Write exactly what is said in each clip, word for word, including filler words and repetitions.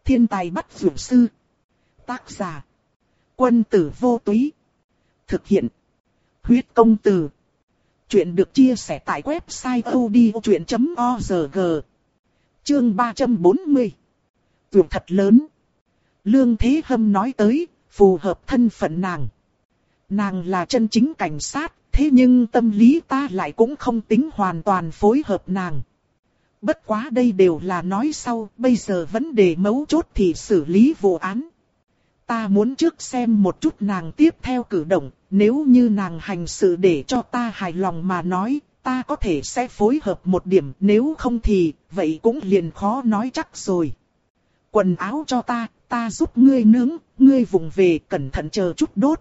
Thiên tài bắt dược sư. Tác giả. Quân tử vô túy. Thực hiện. Huyết công từ. Chuyện được chia sẻ tại website odchuyện chấm org. Chương ba trăm bốn mươi. Tuyệt thật lớn. Lương Thế Hâm nói tới, phù hợp thân phận nàng. Nàng là chân chính cảnh sát, thế nhưng tâm lý ta lại cũng không tính hoàn toàn phối hợp nàng. Bất quá đây đều là nói sau, bây giờ vấn đề mấu chốt thì xử lý vụ án. Ta muốn trước xem một chút nàng tiếp theo cử động, nếu như nàng hành sự để cho ta hài lòng mà nói, ta có thể sẽ phối hợp một điểm, nếu không thì, vậy cũng liền khó nói chắc rồi. Quần áo cho ta, ta giúp ngươi nướng, ngươi vùng về cẩn thận chờ chút đốt.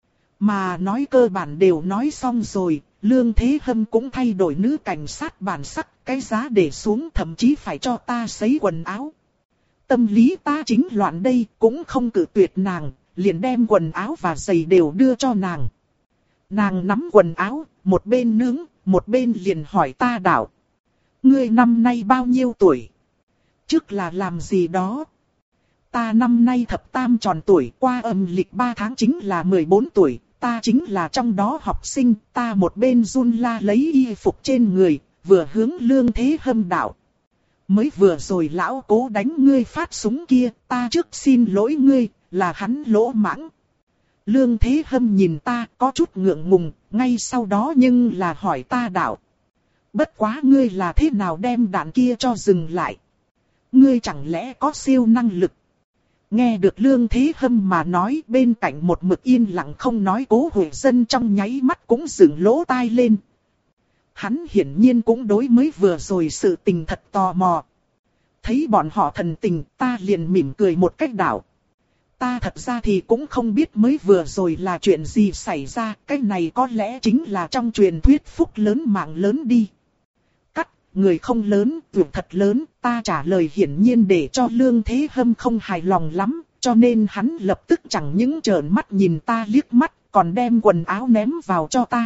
Mà nói cơ bản đều nói xong rồi, Lương Thế Hâm cũng thay đổi nữ cảnh sát bản sắc, cái giá để xuống thậm chí phải cho ta sấy quần áo. Tâm lý ta chính loạn đây, cũng không cự tuyệt nàng, liền đem quần áo và giày đều đưa cho nàng. Nàng nắm quần áo, một bên nướng, một bên liền hỏi ta đạo. Ngươi năm nay bao nhiêu tuổi? Trước là làm gì đó? Ta năm nay thập tam tròn tuổi, qua âm lịch ba tháng chính là mười bốn tuổi, ta chính là trong đó học sinh, ta một bên run la lấy y phục trên người, vừa hướng Lương Thế Hâm đạo. Mới vừa rồi lão Cố đánh ngươi phát súng kia, ta trước xin lỗi ngươi, là hắn lỗ mãng. Lương Thế Hâm nhìn ta có chút ngượng ngùng, ngay sau đó nhưng là hỏi ta đạo. Bất quá ngươi là thế nào đem đạn kia cho dừng lại? Ngươi chẳng lẽ có siêu năng lực? Nghe được Lương Thế Hâm mà nói, bên cạnh một mực yên lặng không nói Cố Huệ Dân trong nháy mắt cũng dựng lỗ tai lên. Hắn hiển nhiên cũng đối mới vừa rồi sự tình thật tò mò. Thấy bọn họ thần tình, ta liền mỉm cười một cách đảo. Ta thật ra thì cũng không biết mới vừa rồi là chuyện gì xảy ra, cái này có lẽ chính là trong truyền thuyết phúc lớn mạng lớn đi. Cắt, người không lớn, tuyệt thật lớn, ta trả lời hiển nhiên để cho Lương Thế Hâm không hài lòng lắm, cho nên hắn lập tức chẳng những trợn mắt nhìn ta liếc mắt, còn đem quần áo ném vào cho ta.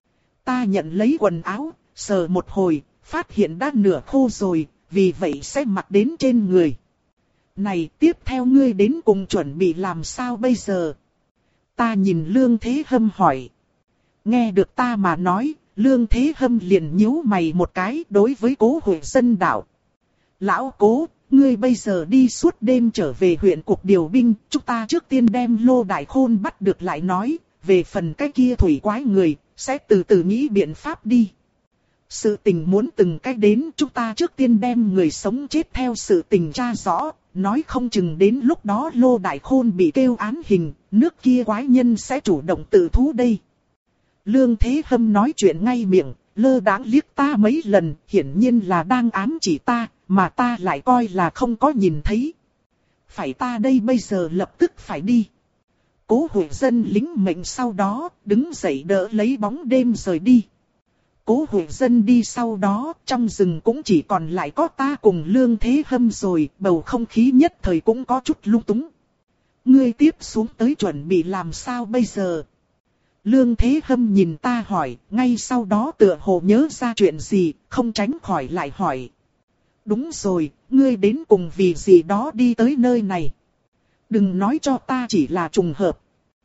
Ta nhận lấy quần áo, sờ một hồi, phát hiện đã nửa khô rồi, vì vậy sẽ mặc đến trên người. Này, tiếp theo ngươi đến cùng chuẩn bị làm sao bây giờ? Ta nhìn Lương Thế Hâm hỏi. Nghe được ta mà nói, Lương Thế Hâm liền nhíu mày một cái đối với Cố Huệ Dân đạo. Lão Cố, ngươi bây giờ đi suốt đêm trở về huyện cục điều binh, chúng ta trước tiên đem Lô Đại Khôn bắt được lại nói, về phần cái kia thủy quái người, sẽ từ từ nghĩ biện pháp đi. Sự tình muốn từng cách đến, chúng ta trước tiên đem người sống chết theo sự tình tra rõ, nói không chừng đến lúc đó Lô Đại Khôn bị kêu án hình, nước kia quái nhân sẽ chủ động tự thú đây. Lương Thế Hâm nói chuyện ngay miệng, lơ đãng liếc ta mấy lần, hiển nhiên là đang ám chỉ ta, mà ta lại coi là không có nhìn thấy. Phải ta đây bây giờ lập tức phải đi. Cố Huệ Dân lính mệnh sau đó, đứng dậy đỡ lấy bóng đêm rời đi. Cố Huệ Dân đi sau đó, trong rừng cũng chỉ còn lại có ta cùng Lương Thế Hâm rồi, bầu không khí nhất thời cũng có chút lung túng. Ngươi tiếp xuống tới chuẩn bị làm sao bây giờ? Lương Thế Hâm nhìn ta hỏi, ngay sau đó tựa hồ nhớ ra chuyện gì, không tránh khỏi lại hỏi. Đúng rồi, ngươi đến cùng vì gì đó đi tới nơi này? Đừng nói cho ta chỉ là trùng hợp.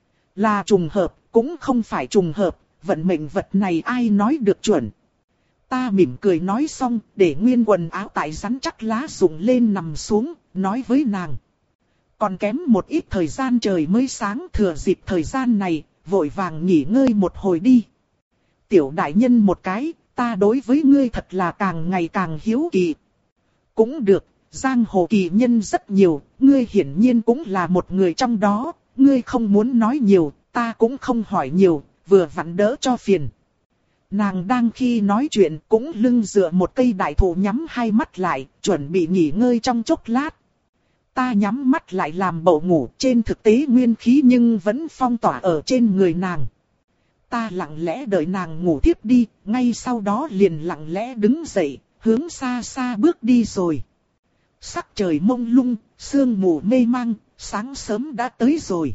Là trùng hợp, cũng không phải trùng hợp, vận mệnh vật này ai nói được chuẩn. Ta mỉm cười nói xong, để nguyên quần áo tại rắn chắc lá rụng lên nằm xuống, nói với nàng. Còn kém một ít thời gian trời mới sáng, thừa dịp thời gian này, vội vàng nghỉ ngơi một hồi đi. Tiểu đại nhân một cái, ta đối với ngươi thật là càng ngày càng hiếu kỳ. Cũng được, giang hồ kỳ nhân rất nhiều, ngươi hiển nhiên cũng là một người trong đó, ngươi không muốn nói nhiều, ta cũng không hỏi nhiều, vừa vặn đỡ cho phiền. Nàng đang khi nói chuyện cũng lưng dựa một cây đại thụ nhắm hai mắt lại, chuẩn bị nghỉ ngơi trong chốc lát. Ta nhắm mắt lại làm bộ ngủ, trên thực tế nguyên khí nhưng vẫn phong tỏa ở trên người nàng. Ta lặng lẽ đợi nàng ngủ thiếp đi, ngay sau đó liền lặng lẽ đứng dậy, hướng xa xa bước đi rồi. Sắc trời mông lung, sương mù mê mang, sáng sớm đã tới rồi.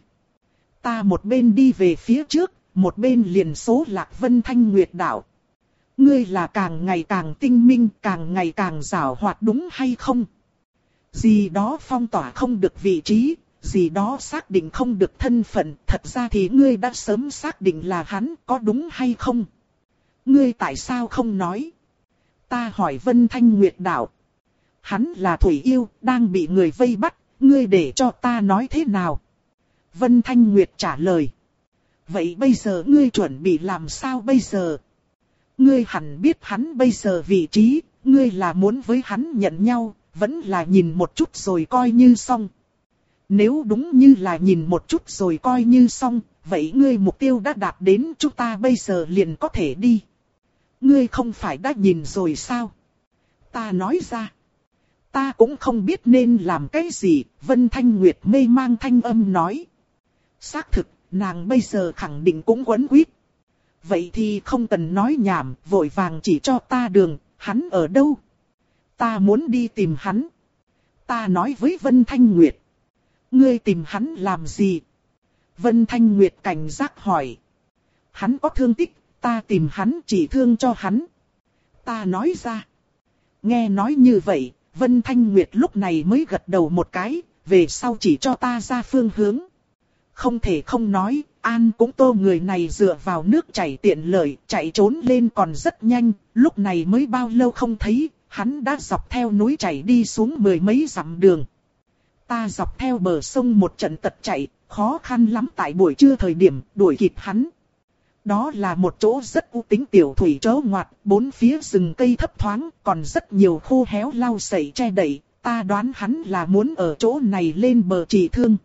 Ta một bên đi về phía trước, một bên liền số lạc Vân Thanh Nguyệt đạo. Ngươi là càng ngày càng tinh minh, càng ngày càng giàu hoạt đúng hay không? Gì đó phong tỏa không được vị trí, gì đó xác định không được thân phận, thật ra thì ngươi đã sớm xác định là hắn, có đúng hay không? Ngươi tại sao không nói? Ta hỏi Vân Thanh Nguyệt đạo. Hắn là Thủy Yêu, đang bị người vây bắt, ngươi để cho ta nói thế nào? Vân Thanh Nguyệt trả lời. Vậy bây giờ ngươi chuẩn bị làm sao bây giờ? Ngươi hẳn biết hắn bây giờ vị trí, ngươi là muốn với hắn nhận nhau, vẫn là nhìn một chút rồi coi như xong. Nếu đúng như là nhìn một chút rồi coi như xong, vậy ngươi mục tiêu đã đạt đến, chúng ta bây giờ liền có thể đi. Ngươi không phải đã nhìn rồi sao? Ta nói ra. Ta cũng không biết nên làm cái gì, Vân Thanh Nguyệt mê mang thanh âm nói. Xác thực, nàng bây giờ khẳng định cũng quấn quýt. Vậy thì không cần nói nhảm, vội vàng chỉ cho ta đường, hắn ở đâu? Ta muốn đi tìm hắn. Ta nói với Vân Thanh Nguyệt. Ngươi tìm hắn làm gì? Vân Thanh Nguyệt cảnh giác hỏi. Hắn có thương tích, ta tìm hắn chỉ thương cho hắn. Ta nói ra. Nghe nói như vậy, Vân Thanh Nguyệt lúc này mới gật đầu một cái, về sau chỉ cho ta ra phương hướng. Không thể không nói, An cũng Tô người này dựa vào nước chảy tiện lợi, chạy trốn lên còn rất nhanh, lúc này mới bao lâu không thấy, hắn đã dọc theo núi chảy đi xuống mười mấy dặm đường. Ta dọc theo bờ sông một trận tật chạy, khó khăn lắm tại buổi trưa thời điểm đuổi kịp hắn. Đó là một chỗ rất u tính tiểu thủy trớ ngoặt, bốn phía rừng cây thấp thoáng, còn rất nhiều khô héo lau sậy che đậy, ta đoán hắn là muốn ở chỗ này lên bờ trị thương.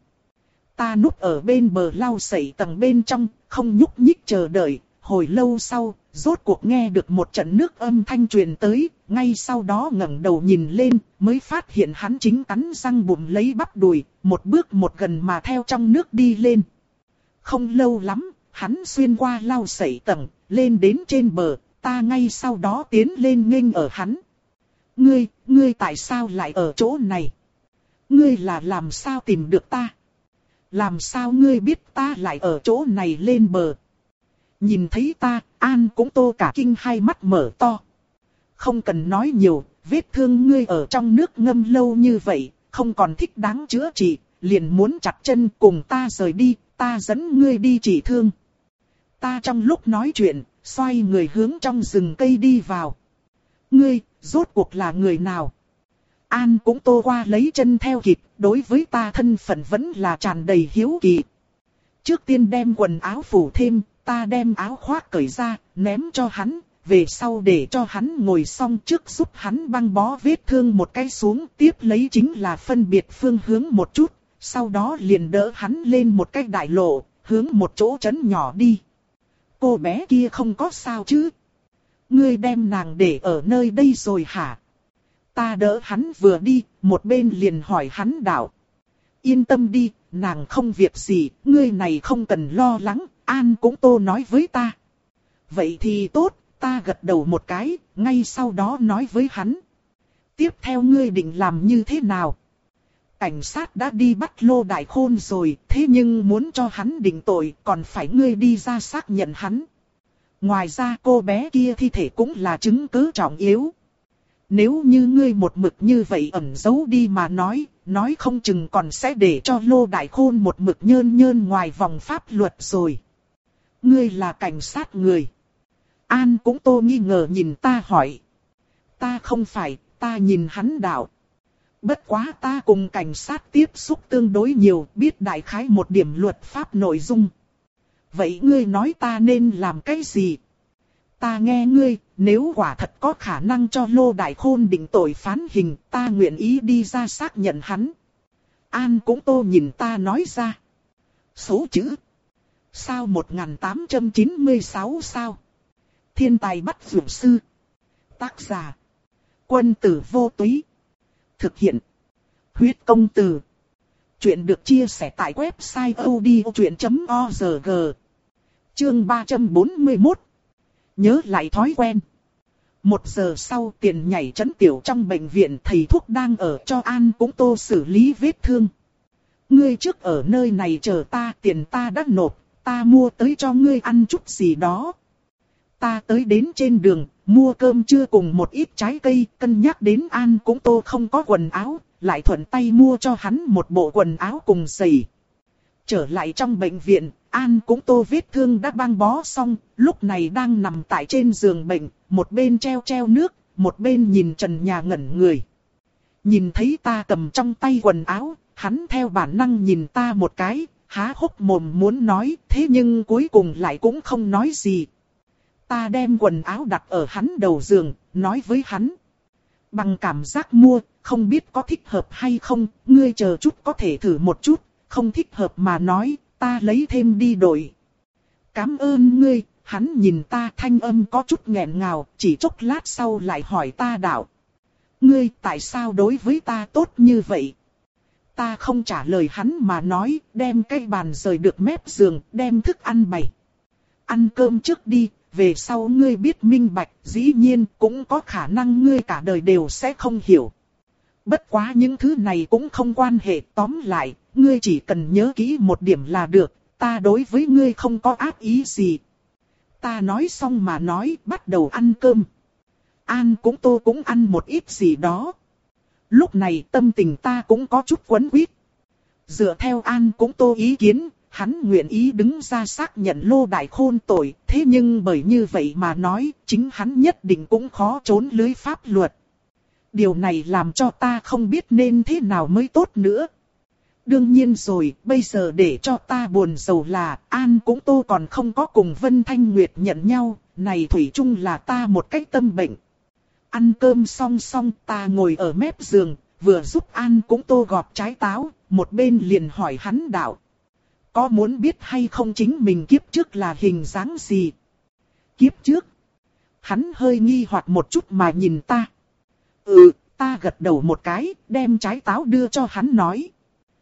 Ta núp ở bên bờ lau sậy tầng bên trong, không nhúc nhích chờ đợi, hồi lâu sau, rốt cuộc nghe được một trận nước âm thanh truyền tới, ngay sau đó ngẩng đầu nhìn lên, mới phát hiện hắn chính cắn răng bụng lấy bắp đùi, một bước một gần mà theo trong nước đi lên. Không lâu lắm, hắn xuyên qua lau sậy tầng, lên đến trên bờ, ta ngay sau đó tiến lên nghênh ở hắn. Ngươi, ngươi tại sao lại ở chỗ này? Ngươi là làm sao tìm được ta? Làm sao ngươi biết ta lại ở chỗ này lên bờ? Nhìn thấy ta, An cũng Tô cả kinh hai mắt mở to. Không cần nói nhiều, vết thương ngươi ở trong nước ngâm lâu như vậy, không còn thích đáng chữa trị, liền muốn chặt chân cùng ta rời đi, ta dẫn ngươi đi trị thương. Ta trong lúc nói chuyện, xoay người hướng trong rừng cây đi vào. Ngươi, rốt cuộc là người nào? An cũng Tô qua lấy chân theo kịp, đối với ta thân phận vẫn là tràn đầy hiếu kỳ. Trước tiên đem quần áo phủ thêm, ta đem áo khoác cởi ra, ném cho hắn, về sau để cho hắn ngồi xong trước giúp hắn băng bó vết thương một cái xuống, tiếp lấy chính là phân biệt phương hướng một chút, sau đó liền đỡ hắn lên một cái đại lộ, hướng một chỗ trấn nhỏ đi. Cô bé kia không có sao chứ? Ngươi đem nàng để ở nơi đây rồi hả? Ta đỡ hắn vừa đi, một bên liền hỏi hắn đạo. Yên tâm đi, nàng không việc gì, ngươi này không cần lo lắng, An cũng Tô nói với ta. Vậy thì tốt, ta gật đầu một cái, ngay sau đó nói với hắn. Tiếp theo ngươi định làm như thế nào? Cảnh sát đã đi bắt Lô Đại Khôn rồi, thế nhưng muốn cho hắn định tội, còn phải ngươi đi ra xác nhận hắn. Ngoài ra cô bé kia thi thể cũng là chứng cứ trọng yếu. Nếu như ngươi một mực như vậy ẩn giấu đi mà nói, nói không chừng còn sẽ để cho Lô Đại Khôn một mực nhơn nhơn ngoài vòng pháp luật rồi. Ngươi là cảnh sát người. An cũng Tô nghi ngờ nhìn ta hỏi. Ta không phải, ta nhìn hắn đạo. Bất quá ta cùng cảnh sát tiếp xúc tương đối nhiều, biết đại khái một điểm luật pháp nội dung. Vậy ngươi nói ta nên làm cái gì? Ta nghe ngươi, nếu quả thật có khả năng cho Lô Đại Khôn định tội phán hình, ta nguyện ý đi ra xác nhận hắn. An cũng Tô nhìn ta nói ra. Số chữ. Sao một nghìn tám trăm chín mươi sáu sao? Thiên tài bắt dược sư. Tác giả. Quân tử vô túy. Thực hiện. Huyết công từ. Chuyện được chia sẻ tại website odchuyện chấm org. Chương ba trăm bốn mươi mốt. Nhớ lại thói quen. Một giờ sau tiền nhảy trấn tiểu trong bệnh viện, thầy thuốc đang ở cho An cũng Tô xử lý vết thương. Ngươi trước ở nơi này chờ ta, tiền ta đã nộp, ta mua tới cho ngươi ăn chút gì đó. Ta tới đến trên đường, mua cơm trưa cùng một ít trái cây, cân nhắc đến An cũng Tô không có quần áo, lại thuận tay mua cho hắn một bộ quần áo cùng giày. Trở lại trong bệnh viện, An Cũng Tô vết thương đã băng bó xong, lúc này đang nằm tại trên giường bệnh, một bên treo treo nước, một bên nhìn trần nhà ngẩn người. Nhìn thấy ta cầm trong tay quần áo, hắn theo bản năng nhìn ta một cái, há hốc mồm muốn nói, thế nhưng cuối cùng lại cũng không nói gì. Ta đem quần áo đặt ở hắn đầu giường, nói với hắn. Bằng cảm giác mua, không biết có thích hợp hay không, ngươi chờ chút có thể thử một chút, không thích hợp mà nói, ta lấy thêm đi đổi. Cảm ơn ngươi, hắn nhìn ta thanh âm có chút nghẹn ngào, chỉ chốc lát sau lại hỏi ta đạo. Ngươi tại sao đối với ta tốt như vậy? Ta không trả lời hắn mà nói, đem cái bàn rời được mép giường, đem thức ăn bày. Ăn cơm trước đi, về sau ngươi biết minh bạch, dĩ nhiên cũng có khả năng ngươi cả đời đều sẽ không hiểu. Bất quá những thứ này cũng không quan hệ, tóm lại, ngươi chỉ cần nhớ kỹ một điểm là được, ta đối với ngươi không có ác ý gì. Ta nói xong mà nói, bắt đầu ăn cơm. An Cũng Tô cũng ăn một ít gì đó. Lúc này tâm tình ta cũng có chút quấn quýt. Dựa theo An Cũng Tô ý kiến, hắn nguyện ý đứng ra xác nhận Lô Đại Khôn tội, thế nhưng bởi như vậy mà nói, chính hắn nhất định cũng khó trốn lưới pháp luật. Điều này làm cho ta không biết nên thế nào mới tốt nữa. Đương nhiên rồi, bây giờ để cho ta buồn rầu là An Cũng Tô còn không có cùng Vân Thanh Nguyệt nhận nhau, này thủy chung là ta một cách tâm bệnh. Ăn cơm xong xong ta ngồi ở mép giường, vừa giúp An Cũng Tô gọt trái táo, một bên liền hỏi hắn đạo. Có muốn biết hay không chính mình kiếp trước là hình dáng gì? Kiếp trước? Hắn hơi nghi hoặc một chút mà nhìn ta. Ừ, ta gật đầu một cái, đem trái táo đưa cho hắn nói.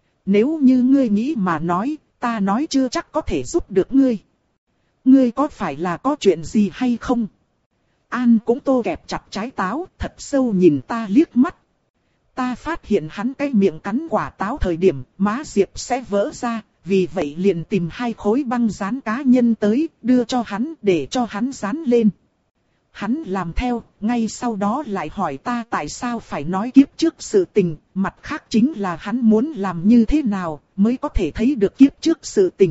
Nếu như ngươi nghĩ mà nói, ta nói chưa chắc có thể giúp được ngươi. Ngươi có phải là có chuyện gì hay không? An Cũng Tô kẹp chặt trái táo, thật sâu nhìn ta liếc mắt. Ta phát hiện hắn cái miệng cắn quả táo thời điểm, má diệp sẽ vỡ ra, vì vậy liền tìm hai khối băng dán cá nhân tới, đưa cho hắn để cho hắn dán lên. Hắn làm theo, ngay sau đó lại hỏi ta tại sao phải nói kiếp trước sự tình, mặt khác chính là hắn muốn làm như thế nào mới có thể thấy được kiếp trước sự tình.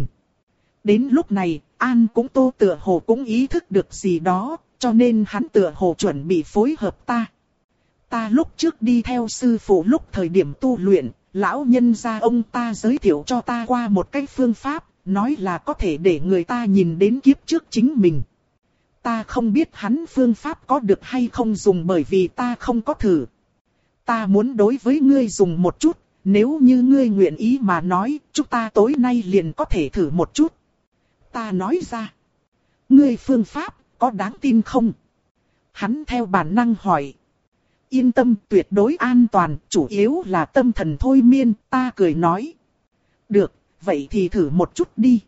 Đến lúc này, An Cũng Tô tựa hồ cũng ý thức được gì đó, cho nên hắn tựa hồ chuẩn bị phối hợp ta. Ta lúc trước đi theo sư phụ lúc thời điểm tu luyện, lão nhân gia ông ta giới thiệu cho ta qua một cái phương pháp, nói là có thể để người ta nhìn đến kiếp trước chính mình. Ta không biết hắn phương pháp có được hay không dùng bởi vì ta không có thử. Ta muốn đối với ngươi dùng một chút, nếu như ngươi nguyện ý mà nói, chúng ta tối nay liền có thể thử một chút. Ta nói ra, ngươi phương pháp có đáng tin không? Hắn theo bản năng hỏi. Yên tâm, tuyệt đối an toàn, chủ yếu là tâm thần thôi miên, ta cười nói. Được, vậy thì thử một chút đi.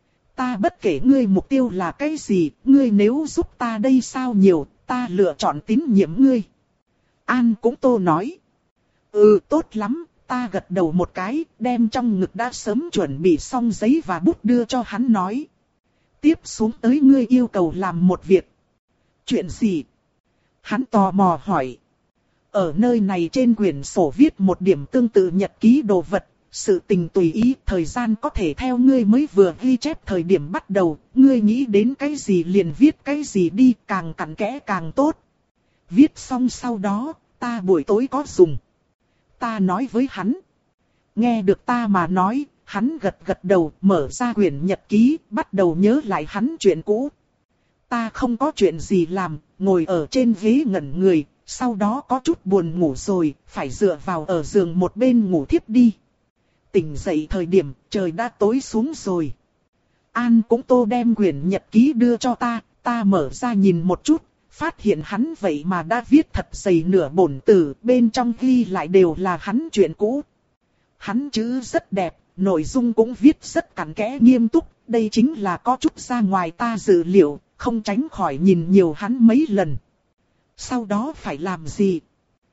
Ta bất kể ngươi mục tiêu là cái gì, ngươi nếu giúp ta đây sao nhiều, ta lựa chọn tín nhiệm ngươi. An Cũng Tô nói. Ừ, tốt lắm, ta gật đầu một cái, đem trong ngực đã sớm chuẩn bị xong giấy và bút đưa cho hắn nói. Tiếp xuống tới ngươi yêu cầu làm một việc. Chuyện gì? Hắn tò mò hỏi. Ở nơi này trên quyển sổ viết một điểm tương tự nhật ký đồ vật, sự tình tùy ý, thời gian có thể theo ngươi mới vừa ghi chép thời điểm bắt đầu, ngươi nghĩ đến cái gì liền viết cái gì đi, càng cặn kẽ càng tốt. Viết xong sau đó, ta buổi tối có dùng. Ta nói với hắn. Nghe được ta mà nói, hắn gật gật đầu, mở ra quyển nhật ký, bắt đầu nhớ lại hắn chuyện cũ. Ta không có chuyện gì làm, ngồi ở trên ghế ngẩn người, sau đó có chút buồn ngủ rồi, phải dựa vào ở giường một bên ngủ thiếp đi. Tỉnh dậy thời điểm, trời đã tối xuống rồi. An Cũng Tô đem quyển nhật ký đưa cho ta, ta mở ra nhìn một chút, phát hiện hắn vậy mà đã viết thật dày nửa bổn tử, bên trong ghi lại đều là hắn chuyện cũ. Hắn chữ rất đẹp, nội dung cũng viết rất cặn kẽ nghiêm túc, đây chính là có chút ra ngoài ta dự liệu, không tránh khỏi nhìn nhiều hắn mấy lần. Sau đó phải làm gì?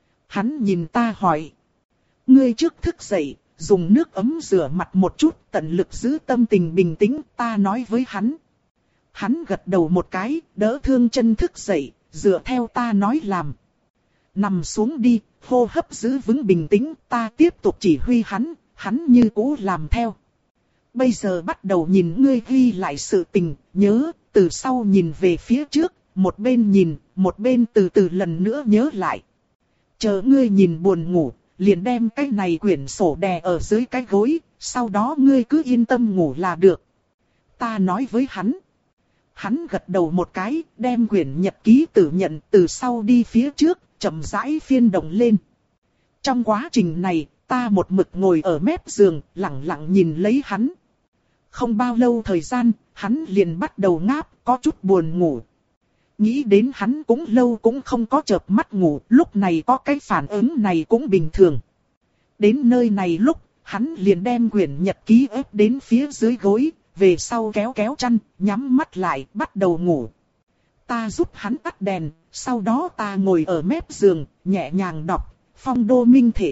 Hắn nhìn ta hỏi. Ngươi trước thức dậy, dùng nước ấm rửa mặt một chút, tận lực giữ tâm tình bình tĩnh, ta nói với hắn. Hắn gật đầu một cái, đỡ thương chân thức dậy, dựa theo ta nói làm. Nằm xuống đi, hô hấp giữ vững bình tĩnh, ta tiếp tục chỉ huy hắn, hắn như cũ làm theo. Bây giờ bắt đầu nhìn ngươi ghi lại sự tình, nhớ, từ sau nhìn về phía trước, một bên nhìn, một bên từ từ lần nữa nhớ lại. Chờ ngươi nhìn buồn ngủ, liền đem cái này quyển sổ đè ở dưới cái gối, sau đó ngươi cứ yên tâm ngủ là được. Ta nói với hắn. Hắn gật đầu một cái, đem quyển nhật ký tự nhận từ sau đi phía trước, chậm rãi phiên động lên. Trong quá trình này, ta một mực ngồi ở mép giường, lặng lặng nhìn lấy hắn. Không bao lâu thời gian, hắn liền bắt đầu ngáp, có chút buồn ngủ. Nghĩ đến hắn cũng lâu cũng không có chợp mắt ngủ, lúc này có cái phản ứng này cũng bình thường. Đến nơi này lúc, hắn liền đem quyển nhật ký ép đến phía dưới gối, về sau kéo kéo chăn, nhắm mắt lại, bắt đầu ngủ. Ta giúp hắn tắt đèn, sau đó ta ngồi ở mép giường, nhẹ nhàng đọc, phong đô minh thể.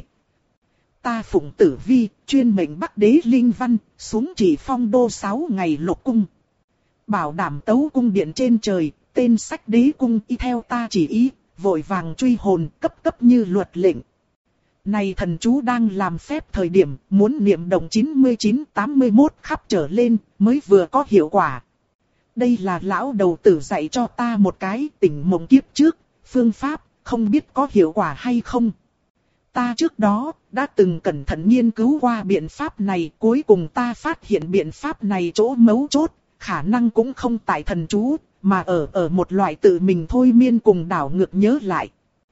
Ta phụng tử vi, chuyên mệnh bắc đế linh văn, xuống chỉ phong đô sáu ngày lục cung. Bảo đảm tấu cung điện trên trời, tên sách đế cung y theo ta chỉ ý, vội vàng truy hồn cấp cấp như luật lệnh. Này thần chú đang làm phép thời điểm, muốn niệm động chín mươi chín tám mươi mốt khắp trở lên, mới vừa có hiệu quả. Đây là lão đầu tử dạy cho ta một cái tỉnh mộng kiếp trước, phương pháp, không biết có hiệu quả hay không. Ta trước đó, đã từng cẩn thận nghiên cứu qua biện pháp này, cuối cùng ta phát hiện biện pháp này chỗ mấu chốt, khả năng cũng không tại thần chú, mà ở ở một loại tự mình thôi miên cùng đảo ngược nhớ lại.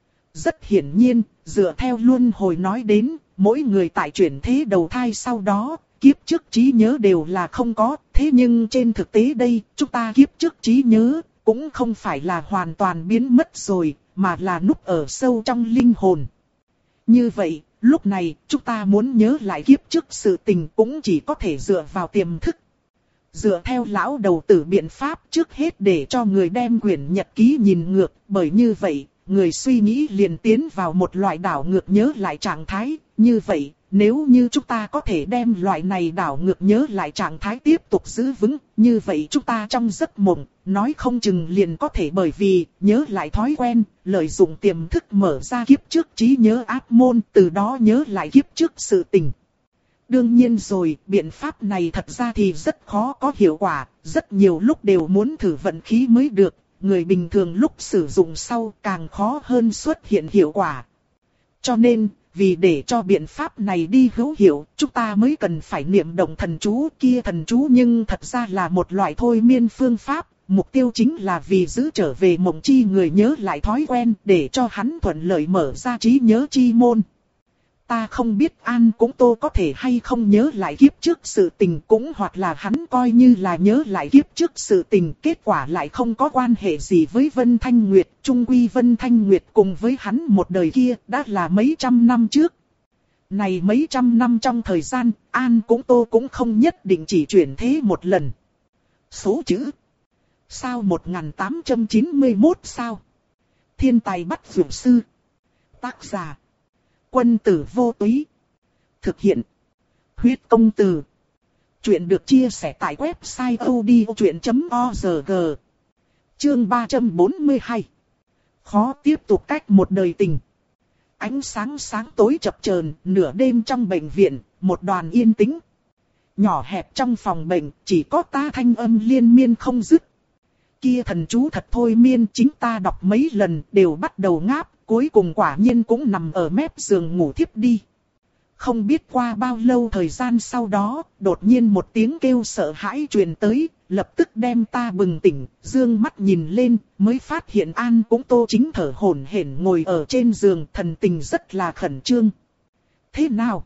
Rất hiển nhiên, dựa theo luân hồi nói đến, mỗi người tại chuyển thế đầu thai sau đó, kiếp trước trí nhớ đều là không có, thế nhưng trên thực tế đây, chúng ta kiếp trước trí nhớ, cũng không phải là hoàn toàn biến mất rồi, mà là núp ở sâu trong linh hồn. Như vậy, lúc này, chúng ta muốn nhớ lại kiếp trước sự tình cũng chỉ có thể dựa vào tiềm thức. Dựa theo lão đầu tử biện pháp trước hết để cho người đem quyển nhật ký nhìn ngược, bởi như vậy, người suy nghĩ liền tiến vào một loại đảo ngược nhớ lại trạng thái. Như vậy, nếu như chúng ta có thể đem loại này đảo ngược nhớ lại trạng thái tiếp tục giữ vững, như vậy chúng ta trong giấc mộng, nói không chừng liền có thể bởi vì nhớ lại thói quen, lợi dụng tiềm thức mở ra kiếp trước trí nhớ áp môn, từ đó nhớ lại kiếp trước sự tình. Đương nhiên rồi, biện pháp này thật ra thì rất khó có hiệu quả, rất nhiều lúc đều muốn thử vận khí mới được, người bình thường lúc sử dụng sau càng khó hơn xuất hiện hiệu quả. Cho nên, vì để cho biện pháp này đi hữu hiệu, chúng ta mới cần phải niệm động thần chú kia thần chú, nhưng thật ra là một loại thôi miên phương pháp, mục tiêu chính là vì giữ trở về mộng chi người nhớ lại thói quen, để cho hắn thuận lợi mở ra trí nhớ chi môn. Ta không biết An cũng Tô có thể hay không nhớ lại kiếp trước sự tình, cũng hoặc là hắn coi như là nhớ lại kiếp trước sự tình, kết quả lại không có quan hệ gì với Vân Thanh Nguyệt, chung quy Vân Thanh Nguyệt cùng với hắn một đời kia đã là mấy trăm năm trước. Này mấy trăm năm trong thời gian, An cũng Tô cũng không nhất định chỉ chuyển thế một lần. Số chữ sao một nghìn tám trăm chín mươi mốt sao? Thiên tài bắt dược sư. Tác giả Quân tử vô túy. Thực hiện huyết công từ. Chuyện được chia sẻ tại website odchuyện chấm org. Chương ba trăm bốn mươi hai. Khó tiếp tục cách một đời tình. Ánh sáng sáng tối chập chờn, nửa đêm trong bệnh viện, một đoàn yên tĩnh. Nhỏ hẹp trong phòng bệnh, chỉ có ta thanh âm liên miên không dứt. Kia thần chú thật thôi miên, chính ta đọc mấy lần đều bắt đầu ngáp. Cuối cùng quả nhiên cũng nằm ở mép giường ngủ thiếp đi. Không biết qua bao lâu thời gian sau đó, đột nhiên một tiếng kêu sợ hãi truyền tới, lập tức đem ta bừng tỉnh, dương mắt nhìn lên, mới phát hiện An cũng Tô chính thở hổn hển ngồi ở trên giường, thần tình rất là khẩn trương. Thế nào?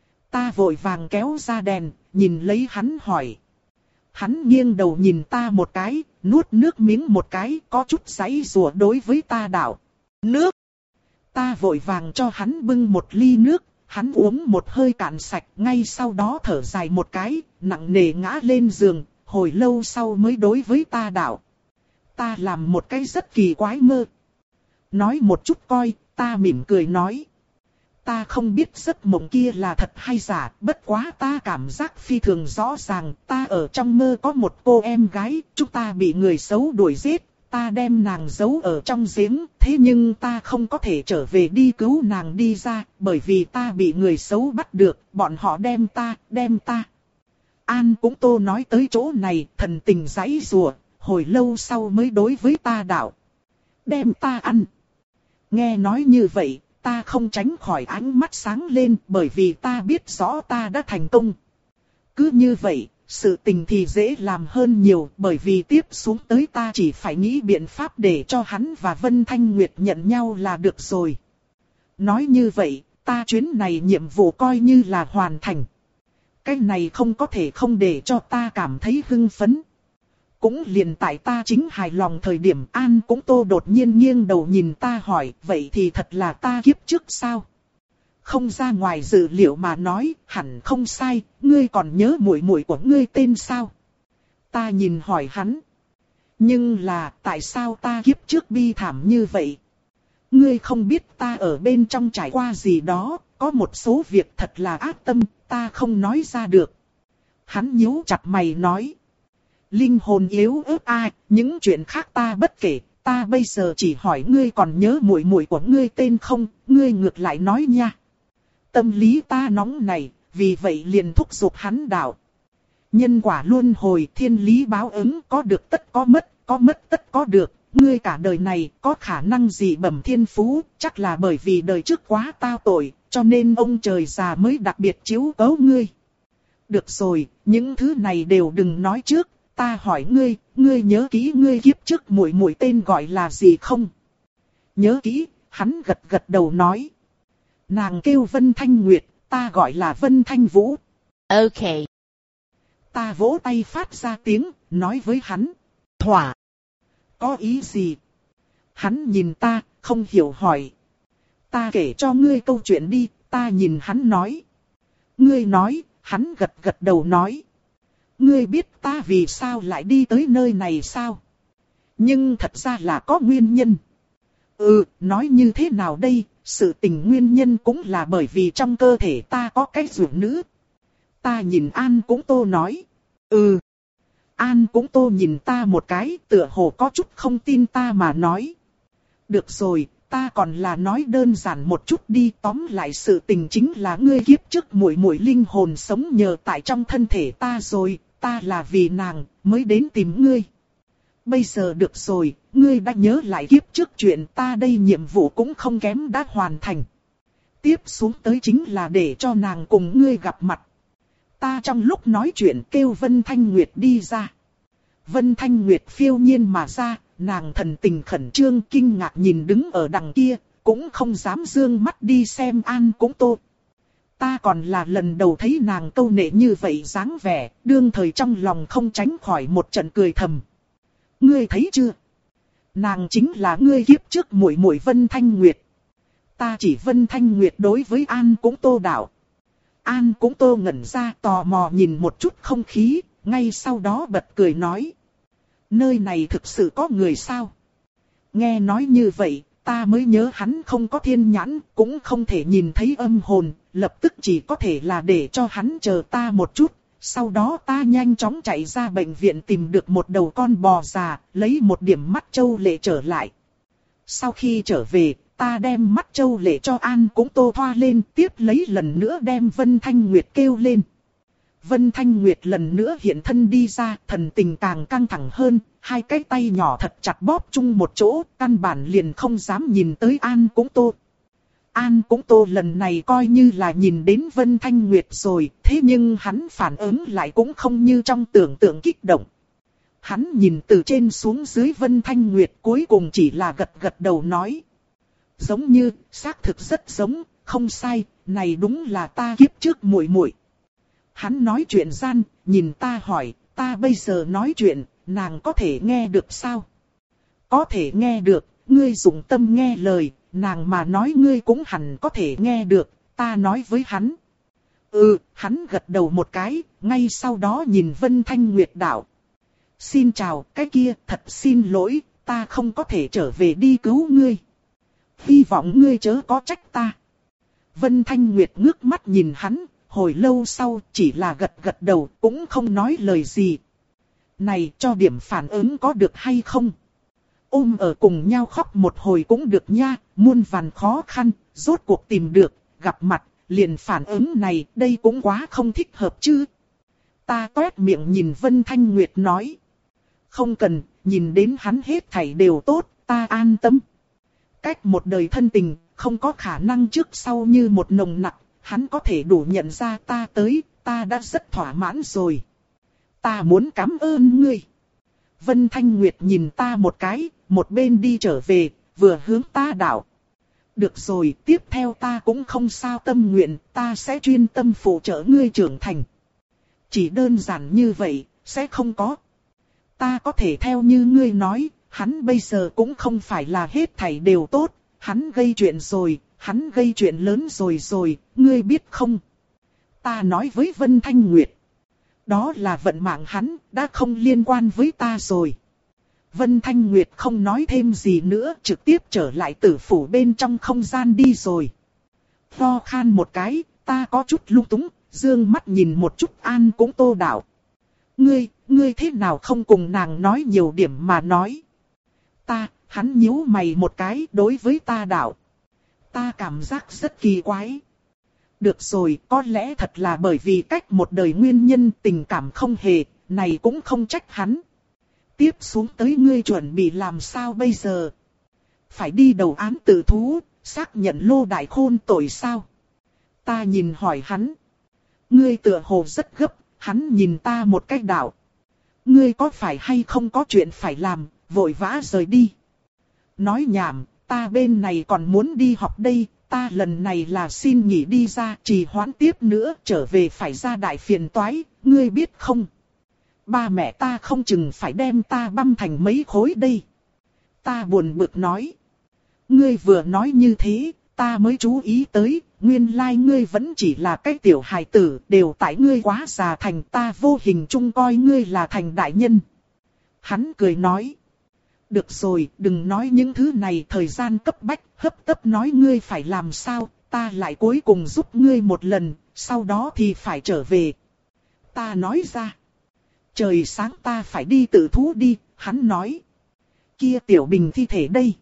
Ta vội vàng kéo ra đèn, nhìn lấy hắn hỏi. Hắn nghiêng đầu nhìn ta một cái, nuốt nước miếng một cái, có chút giãy giụa đối với ta đạo. Nước! Ta vội vàng cho hắn bưng một ly nước, hắn uống một hơi cạn sạch, ngay sau đó thở dài một cái, nặng nề ngã lên giường, hồi lâu sau mới đối với ta đạo. Ta làm một cái rất kỳ quái mơ. Nói một chút coi, ta mỉm cười nói. Ta không biết giấc mộng kia là thật hay giả, bất quá ta cảm giác phi thường rõ ràng, ta ở trong mơ có một cô em gái, chúng ta bị người xấu đuổi giết. ta đem nàng giấu ở trong giếng, thế nhưng ta không có thể trở về đi cứu nàng đi ra, bởi vì ta bị người xấu bắt được, bọn họ đem ta, đem ta. An cũng Tô nói tới chỗ này, thần tình giãy giụa, hồi lâu sau mới đối với ta đạo. Đem ta ăn. Nghe nói như vậy, ta không tránh khỏi ánh mắt sáng lên, bởi vì ta biết rõ ta đã thành công. Cứ như vậy, sự tình thì dễ làm hơn nhiều, bởi vì tiếp xuống tới ta chỉ phải nghĩ biện pháp để cho hắn và Vân Thanh Nguyệt nhận nhau là được rồi. Nói như vậy, ta chuyến này nhiệm vụ coi như là hoàn thành. Cái này không có thể không để cho ta cảm thấy hưng phấn. Cũng liền tại ta chính hài lòng thời điểm An cũng Tô đột nhiên nghiêng đầu nhìn ta hỏi, vậy thì thật là ta kiếp trước sao? Không ra ngoài dự liệu mà nói, hẳn không sai, ngươi còn nhớ muội muội của ngươi tên sao? Ta nhìn hỏi hắn. Nhưng là, tại sao ta kiếp trước bi thảm như vậy? Ngươi không biết ta ở bên trong trải qua gì đó, có một số việc thật là ác tâm, ta không nói ra được. Hắn nhíu chặt mày nói. Linh hồn yếu ớt ai, những chuyện khác ta bất kể, ta bây giờ chỉ hỏi ngươi còn nhớ muội muội của ngươi tên không, ngươi ngược lại nói nha. Tâm lý ta nóng này, vì vậy liền thúc giục hắn đạo. Nhân quả luân hồi, thiên lý báo ứng, có được tất có mất, có mất tất có được. Ngươi cả đời này có khả năng gì bẩm thiên phú, chắc là bởi vì đời trước quá tao tội, cho nên ông trời già mới đặc biệt chiếu cố ngươi. Được rồi, những thứ này đều đừng nói trước, ta hỏi ngươi, ngươi nhớ kỹ ngươi kiếp trước muội muội tên gọi là gì không? Nhớ kỹ, hắn gật gật đầu nói. Nàng kêu Vân Thanh Nguyệt, ta gọi là Vân Thanh Vũ. Ok. Ta vỗ tay phát ra tiếng, nói với hắn. Thỏa. Có ý gì? Hắn nhìn ta, không hiểu hỏi. Ta kể cho ngươi câu chuyện đi, ta nhìn hắn nói. Ngươi nói, hắn gật gật đầu nói. Ngươi biết ta vì sao lại đi tới nơi này sao? Nhưng thật ra là có nguyên nhân. Ừ, nói như thế nào đây, sự tình nguyên nhân cũng là bởi vì trong cơ thể ta có cái dược nữ. Ta nhìn An cũng Tô nói. Ừ. An cũng Tô nhìn ta một cái, tựa hồ có chút không tin ta mà nói. Được rồi, ta còn là nói đơn giản một chút đi, tóm lại sự tình chính là ngươi kiếp trước muội muội linh hồn sống nhờ tại trong thân thể ta rồi, ta là vì nàng mới đến tìm ngươi. Bây giờ được rồi, ngươi đã nhớ lại kiếp trước chuyện, ta đây nhiệm vụ cũng không kém đã hoàn thành. Tiếp xuống tới chính là để cho nàng cùng ngươi gặp mặt. Ta trong lúc nói chuyện kêu Vân Thanh Nguyệt đi ra. Vân Thanh Nguyệt phiêu nhiên mà ra, nàng thần tình khẩn trương kinh ngạc nhìn đứng ở đằng kia, cũng không dám dương mắt đi xem An cũng Tô. Ta còn là lần đầu thấy nàng câu nệ như vậy dáng vẻ, đương thời trong lòng không tránh khỏi một trận cười thầm. Ngươi thấy chưa? Nàng chính là ngươi kiếp trước muội muội Vân Thanh Nguyệt. Ta chỉ Vân Thanh Nguyệt đối với An cũng Tô đạo. An cũng Tô ngẩn ra tò mò nhìn một chút không khí, ngay sau đó bật cười nói. Nơi này thực sự có người sao? Nghe nói như vậy, ta mới nhớ hắn không có thiên nhãn, cũng không thể nhìn thấy âm hồn, lập tức chỉ có thể là để cho hắn chờ ta một chút. Sau đó ta nhanh chóng chạy ra bệnh viện tìm được một đầu con bò già, lấy một điểm mắt châu lệ trở lại. Sau khi trở về, ta đem mắt châu lệ cho An cũng Tô thoa lên, tiếp lấy lần nữa đem Vân Thanh Nguyệt kêu lên. Vân Thanh Nguyệt lần nữa hiện thân đi ra, thần tình càng căng thẳng hơn, hai cái tay nhỏ thật chặt bóp chung một chỗ, căn bản liền không dám nhìn tới An cũng Tô. An cũng Tô lần này coi như là nhìn đến Vân Thanh Nguyệt rồi, thế nhưng hắn phản ứng lại cũng không như trong tưởng tượng kích động. Hắn nhìn từ trên xuống dưới Vân Thanh Nguyệt cuối cùng chỉ là gật gật đầu nói. Giống như, xác thực rất giống, không sai, này đúng là ta kiếp trước muội muội. Hắn nói chuyện gian, nhìn ta hỏi, ta bây giờ nói chuyện, nàng có thể nghe được sao? Có thể nghe được, ngươi dụng tâm nghe lời, nàng mà nói ngươi cũng hẳn có thể nghe được, ta nói với hắn. Ừ, hắn gật đầu một cái, ngay sau đó nhìn Vân Thanh Nguyệt đạo. Xin chào, cái kia, thật xin lỗi, ta không có thể trở về đi cứu ngươi. Hy vọng ngươi chớ có trách ta. Vân Thanh Nguyệt ngước mắt nhìn hắn, hồi lâu sau chỉ là gật gật đầu, cũng không nói lời gì. Này cho điểm phản ứng có được hay không? ôm ở cùng nhau khóc một hồi cũng được nha, muôn vàn khó khăn, rốt cuộc tìm được, gặp mặt, liền phản ứng này, đây cũng quá không thích hợp chứ. Ta toét miệng nhìn Vân Thanh Nguyệt nói. Không cần, nhìn đến hắn hết thảy đều tốt, ta an tâm. Cách một đời thân tình, không có khả năng trước sau như một nồng nặc, hắn có thể đủ nhận ra ta tới, ta đã rất thỏa mãn rồi. Ta muốn cảm ơn ngươi. Vân Thanh Nguyệt nhìn ta một cái, một bên đi trở về, vừa hướng ta đạo. Được rồi, tiếp theo ta cũng không sao tâm nguyện, ta sẽ chuyên tâm phụ trợ ngươi trưởng thành. Chỉ đơn giản như vậy, sẽ không có. Ta có thể theo như ngươi nói, hắn bây giờ cũng không phải là hết thảy đều tốt, hắn gây chuyện rồi, hắn gây chuyện lớn rồi rồi, ngươi biết không? Ta nói với Vân Thanh Nguyệt. Đó là vận mạng hắn, đã không liên quan với ta rồi. Vân Thanh Nguyệt không nói thêm gì nữa, trực tiếp trở lại tử phủ bên trong không gian đi rồi. Ho khan một cái, ta có chút lung túng, dương mắt nhìn một chút An cũng Tô đạo. Ngươi, ngươi thế nào không cùng nàng nói nhiều điểm mà nói. Ta, hắn nhíu mày một cái đối với ta đạo. Ta cảm giác rất kỳ quái. Được rồi, có lẽ thật là bởi vì cách một đời nguyên nhân tình cảm không hề, này cũng không trách hắn. Tiếp xuống tới ngươi chuẩn bị làm sao bây giờ? Phải đi đầu án tự thú, xác nhận Lô Đại Khôn tội sao? Ta nhìn hỏi hắn. Ngươi tựa hồ rất gấp, hắn nhìn ta một cách đạo. Ngươi có phải hay không có chuyện phải làm, vội vã rời đi. Nói nhảm, ta bên này còn muốn đi học đây, ta lần này là xin nghỉ đi ra, trì hoãn tiếp nữa, trở về phải ra đại phiền toái, ngươi biết không? Ba mẹ ta không chừng phải đem ta băm thành mấy khối đây. Ta buồn bực nói. Ngươi vừa nói như thế, ta mới chú ý tới, nguyên lai ngươi vẫn chỉ là cái tiểu hài tử, đều tại ngươi quá già thành, ta vô hình chung coi ngươi là thành đại nhân. Hắn cười nói. Được rồi, đừng nói những thứ này, thời gian cấp bách, hấp tấp nói ngươi phải làm sao, ta lại cuối cùng giúp ngươi một lần, sau đó thì phải trở về. Ta nói ra. Trời sáng ta phải đi tự thú đi, hắn nói. Kia tiểu bình thi thể đây.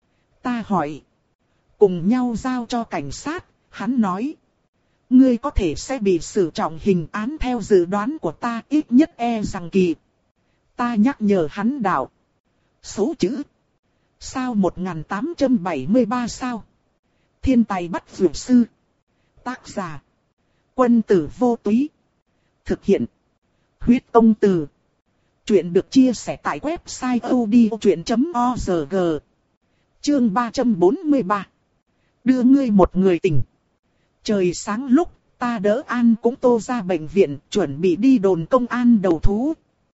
Ta hỏi. Cùng nhau giao cho cảnh sát, hắn nói. Ngươi có thể sẽ bị xử trọng hình án theo dự đoán của ta, ít nhất e rằng kỳ. Ta nhắc nhở hắn đạo. Số chữ. Sao một nghìn tám trăm bảy mươi ba sao? Thiên tài bắt vượt sư. Tác giả. Quân tử vô túy. Thực hiện. Huyết Tông Từ. Chuyện được chia sẻ tại website odchuyện chấm org. Chương ba trăm bốn mươi ba. Đưa ngươi một người tỉnh. Trời sáng lúc, ta đỡ An cũng Tô ra bệnh viện, chuẩn bị đi đồn công an đầu thú.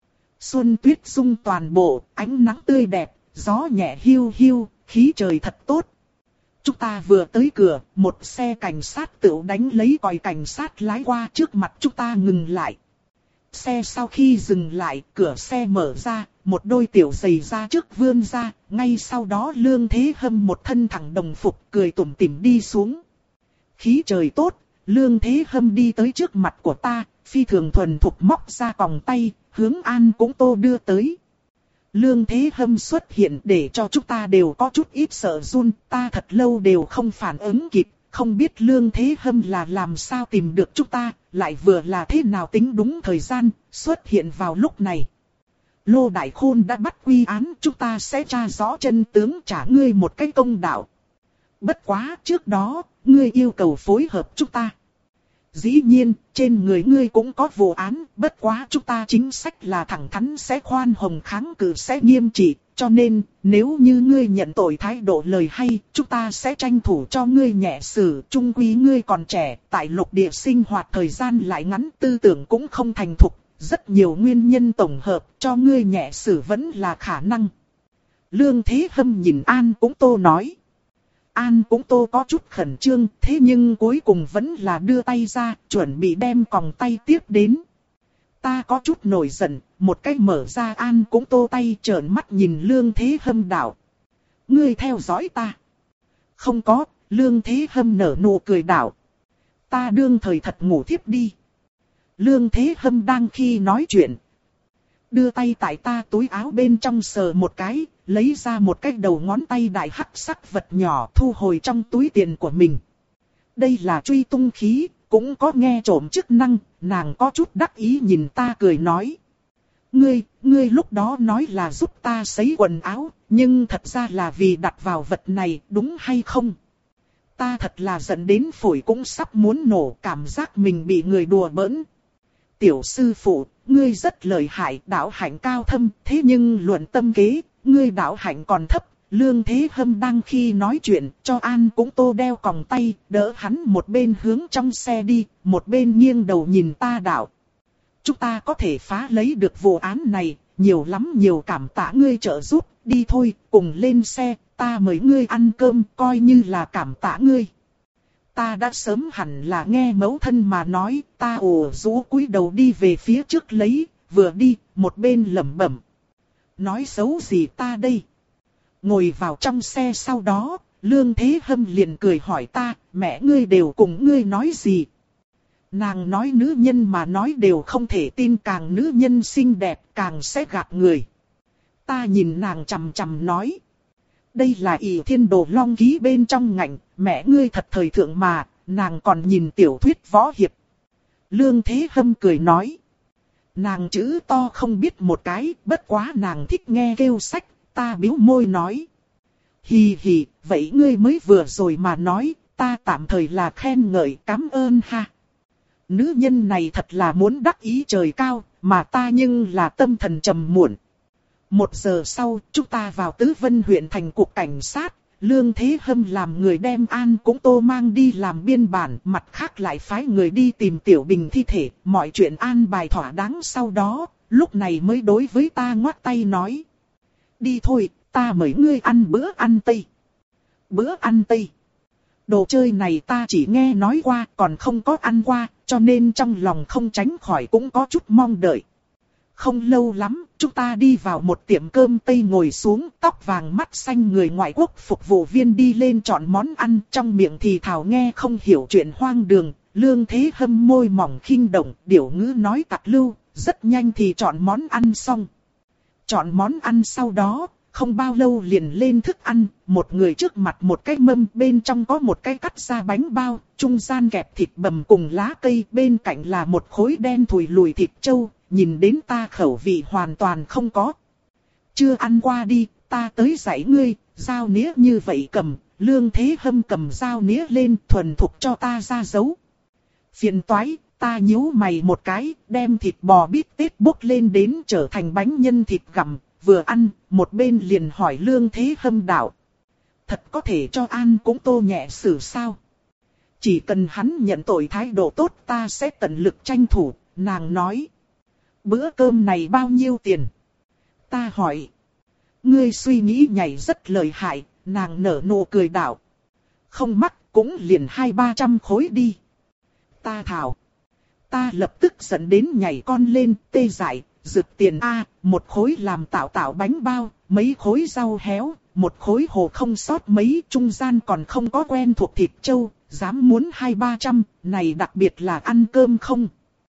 Xuân tuyết rung toàn bộ, ánh nắng tươi đẹp, gió nhẹ hiu hiu, khí trời thật tốt. Chúng ta vừa tới cửa, một xe cảnh sát tựu đánh lấy còi cảnh sát lái qua trước mặt chúng ta ngừng lại. Xe sau khi dừng lại, cửa xe mở ra, một đôi tiểu giày ra trước vươn ra, ngay sau đó Lương Thế Hâm một thân thẳng đồng phục cười tủm tỉm đi xuống. Khí trời tốt, Lương Thế Hâm đi tới trước mặt của ta, phi thường thuần thục móc ra còng tay, hướng An cũng Tô đưa tới. Lương Thế Hâm xuất hiện để cho chúng ta đều có chút ít sợ run, ta thật lâu đều không phản ứng kịp, không biết Lương Thế Hâm là làm sao tìm được chúng ta, lại vừa là thế nào tính đúng thời gian, xuất hiện vào lúc này. Lô Đại Khôn đã bắt quy án, chúng ta sẽ tra rõ chân tướng trả ngươi một cái công đạo. Bất quá trước đó, ngươi yêu cầu phối hợp chúng ta. Dĩ nhiên, trên người ngươi cũng có vụ án, bất quá chúng ta chính sách là thẳng thắn sẽ khoan hồng kháng cự sẽ nghiêm trị, cho nên, nếu như ngươi nhận tội thái độ lời hay, chúng ta sẽ tranh thủ cho ngươi nhẹ xử, chung quý ngươi còn trẻ, tại lục địa sinh hoạt thời gian lại ngắn, tư tưởng cũng không thành thục, rất nhiều nguyên nhân tổng hợp, cho ngươi nhẹ xử vẫn là khả năng. Lương Thế Hâm nhìn An cũng Tô nói. An cũng Tô có chút khẩn trương, thế nhưng cuối cùng vẫn là đưa tay ra, chuẩn bị đem còng tay tiếp đến. Ta có chút nổi giận, một cách mở ra An cũng Tô tay trợn mắt nhìn Lương Thế Hâm đạo. Ngươi theo dõi ta. Không có, Lương Thế Hâm nở nụ cười đạo. Ta đương thời thật ngủ thiếp đi. Lương Thế Hâm đang khi nói chuyện. Đưa tay tại ta túi áo bên trong sờ một cái, lấy ra một cái đầu ngón tay đại hắc sắc vật nhỏ thu hồi trong túi tiền của mình. Đây là truy tung khí, cũng có nghe trộm chức năng, nàng có chút đắc ý nhìn ta cười nói. Ngươi, ngươi lúc đó nói là giúp ta sấy quần áo, nhưng thật ra là vì đặt vào vật này, đúng hay không? Ta thật là giận đến phổi cũng sắp muốn nổ, cảm giác mình bị người đùa bỡn. Tiểu sư phụ, ngươi rất lợi hại, đạo hạnh cao thâm, thế nhưng luận tâm kế, ngươi đạo hạnh còn thấp. Lương Thế Hâm đang khi nói chuyện, cho An cũng Tô đeo còng tay, đỡ hắn một bên hướng trong xe đi, một bên nghiêng đầu nhìn ta đạo. Chúng ta có thể phá lấy được vụ án này, nhiều lắm nhiều cảm tạ ngươi trợ giúp, đi thôi, cùng lên xe, ta mời ngươi ăn cơm, coi như là cảm tạ ngươi. Ta đã sớm hẳn là nghe mẫu thân mà nói, ta ồ rũ cúi đầu đi về phía trước lấy, vừa đi, một bên lẩm bẩm. Nói xấu gì ta đây? Ngồi vào trong xe sau đó, Lương Thế Hâm liền cười hỏi ta, mẹ ngươi đều cùng ngươi nói gì? Nàng nói nữ nhân mà nói đều không thể tin, càng nữ nhân xinh đẹp càng sẽ gạt người. Ta nhìn nàng chằm chằm nói. Đây là ỷ thiên đồ long ký bên trong ngạnh, mẹ ngươi thật thời thượng mà, nàng còn nhìn tiểu thuyết võ hiệp. Lương Thế Hâm cười nói. Nàng chữ to không biết một cái, bất quá nàng thích nghe kêu sách, ta bĩu môi nói. Hì hì, vậy ngươi mới vừa rồi mà nói, ta tạm thời là khen ngợi, cảm ơn ha. Nữ nhân này thật là muốn đắc ý trời cao, mà ta nhưng là tâm thần trầm muộn. Một giờ sau, chúng ta vào Tứ Vân huyện thành cục cảnh sát, Lương Thế Hâm làm người đem An cũng Tô mang đi làm biên bản, mặt khác lại phái người đi tìm Tiểu Bình thi thể, mọi chuyện an bài thỏa đáng sau đó, lúc này mới đối với ta ngoắc tay nói. Đi thôi, ta mời ngươi ăn bữa ăn Tây. Bữa ăn Tây. Đồ chơi này ta chỉ nghe nói qua, còn không có ăn qua, cho nên trong lòng không tránh khỏi cũng có chút mong đợi. Không lâu lắm, chúng ta đi vào một tiệm cơm Tây ngồi xuống, tóc vàng mắt xanh người ngoại quốc phục vụ viên đi lên chọn món ăn, trong miệng thì thào nghe không hiểu chuyện hoang đường. Lương Thế Hâm môi mỏng khinh động, điểu ngữ nói tặc lưu, rất nhanh thì chọn món ăn xong. Chọn món ăn sau đó, không bao lâu liền lên thức ăn, một người trước mặt một cái mâm, bên trong có một cái cắt ra bánh bao, trung gian kẹp thịt bằm cùng lá cây, bên cạnh là một khối đen thùi lùi thịt trâu, nhìn đến ta khẩu vị hoàn toàn không có. Chưa ăn qua đi, ta tới dạy ngươi, dao nĩa như vậy cầm, Lương Thế Hâm cầm dao nĩa lên thuần thục cho ta ra dấu. Phiền toái, ta nhíu mày một cái, đem thịt bò bít tết bốc lên đến trở thành bánh nhân thịt gặm. Vừa ăn, một bên liền hỏi Lương Thế Hâm đạo. Thật có thể cho An cũng Tô nhẹ xử sao? Chỉ cần hắn nhận tội thái độ tốt ta sẽ tận lực tranh thủ, nàng nói. Bữa cơm này bao nhiêu tiền? Ta hỏi. Ngươi suy nghĩ nhảy rất lợi hại, nàng nở nụ cười đạo. Không mắc, cũng liền hai ba trăm khối đi. Ta thảo. Ta lập tức dẫn đến nhảy con lên, tê dại. Dực tiền A, một khối làm tạo tạo bánh bao, mấy khối rau héo, một khối hồ không sót mấy, trung gian còn không có quen thuộc thịt trâu, dám muốn hai ba trăm, này đặc biệt là ăn cơm không?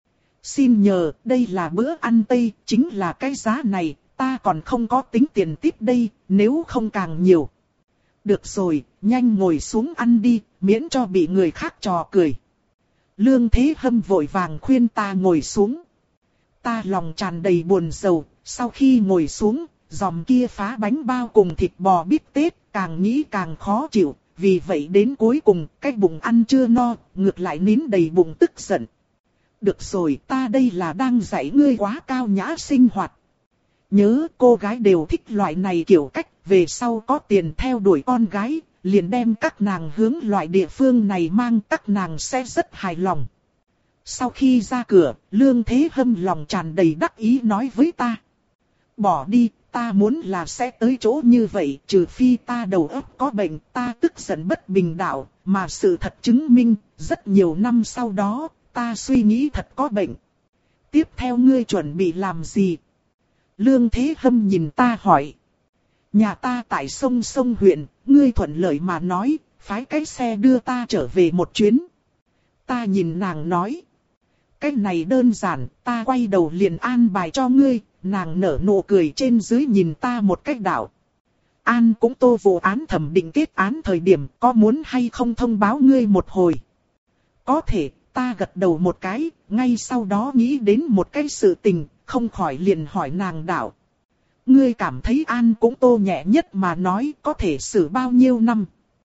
Xin nhờ, đây là bữa ăn Tây, chính là cái giá này, ta còn không có tính tiền tiếp đây, nếu không càng nhiều. Được rồi, nhanh ngồi xuống ăn đi, miễn cho bị người khác trò cười. Lương Thế Hâm vội vàng khuyên ta ngồi xuống. Ta lòng tràn đầy buồn rầu, sau khi ngồi xuống, dòm kia phá bánh bao cùng thịt bò bít tết, càng nghĩ càng khó chịu, vì vậy đến cuối cùng, cái bụng ăn chưa no, ngược lại nín đầy bụng tức giận. Được rồi, ta đây là đang dạy ngươi quá cao nhã sinh hoạt. Nhớ cô gái đều thích loại này kiểu cách, về sau có tiền theo đuổi con gái, liền đem các nàng hướng loại địa phương này mang, các nàng sẽ rất hài lòng. Sau khi ra cửa, Lương Thế Hâm lòng tràn đầy đắc ý nói với ta. Bỏ đi, ta muốn là sẽ tới chỗ như vậy, trừ phi ta đầu óc có bệnh, ta tức giận bất bình đạo, mà sự thật chứng minh, rất nhiều năm sau đó, ta suy nghĩ thật có bệnh. Tiếp theo ngươi chuẩn bị làm gì? Lương Thế Hâm nhìn ta hỏi. Nhà ta tại sông sông huyện, ngươi thuận lợi mà nói, phái cái xe đưa ta trở về một chuyến. Ta nhìn nàng nói. cái này đơn giản, ta quay đầu liền an bài cho ngươi. Nàng nở nụ cười trên dưới nhìn ta một cách đạo. An cũng Tô vụ án thẩm định kết án thời điểm có muốn hay không thông báo ngươi một hồi. Có thể, ta gật đầu một cái, ngay sau đó nghĩ đến một cái sự tình, không khỏi liền hỏi nàng đạo. Ngươi cảm thấy An cũng Tô nhẹ nhất mà nói có thể xử bao nhiêu năm.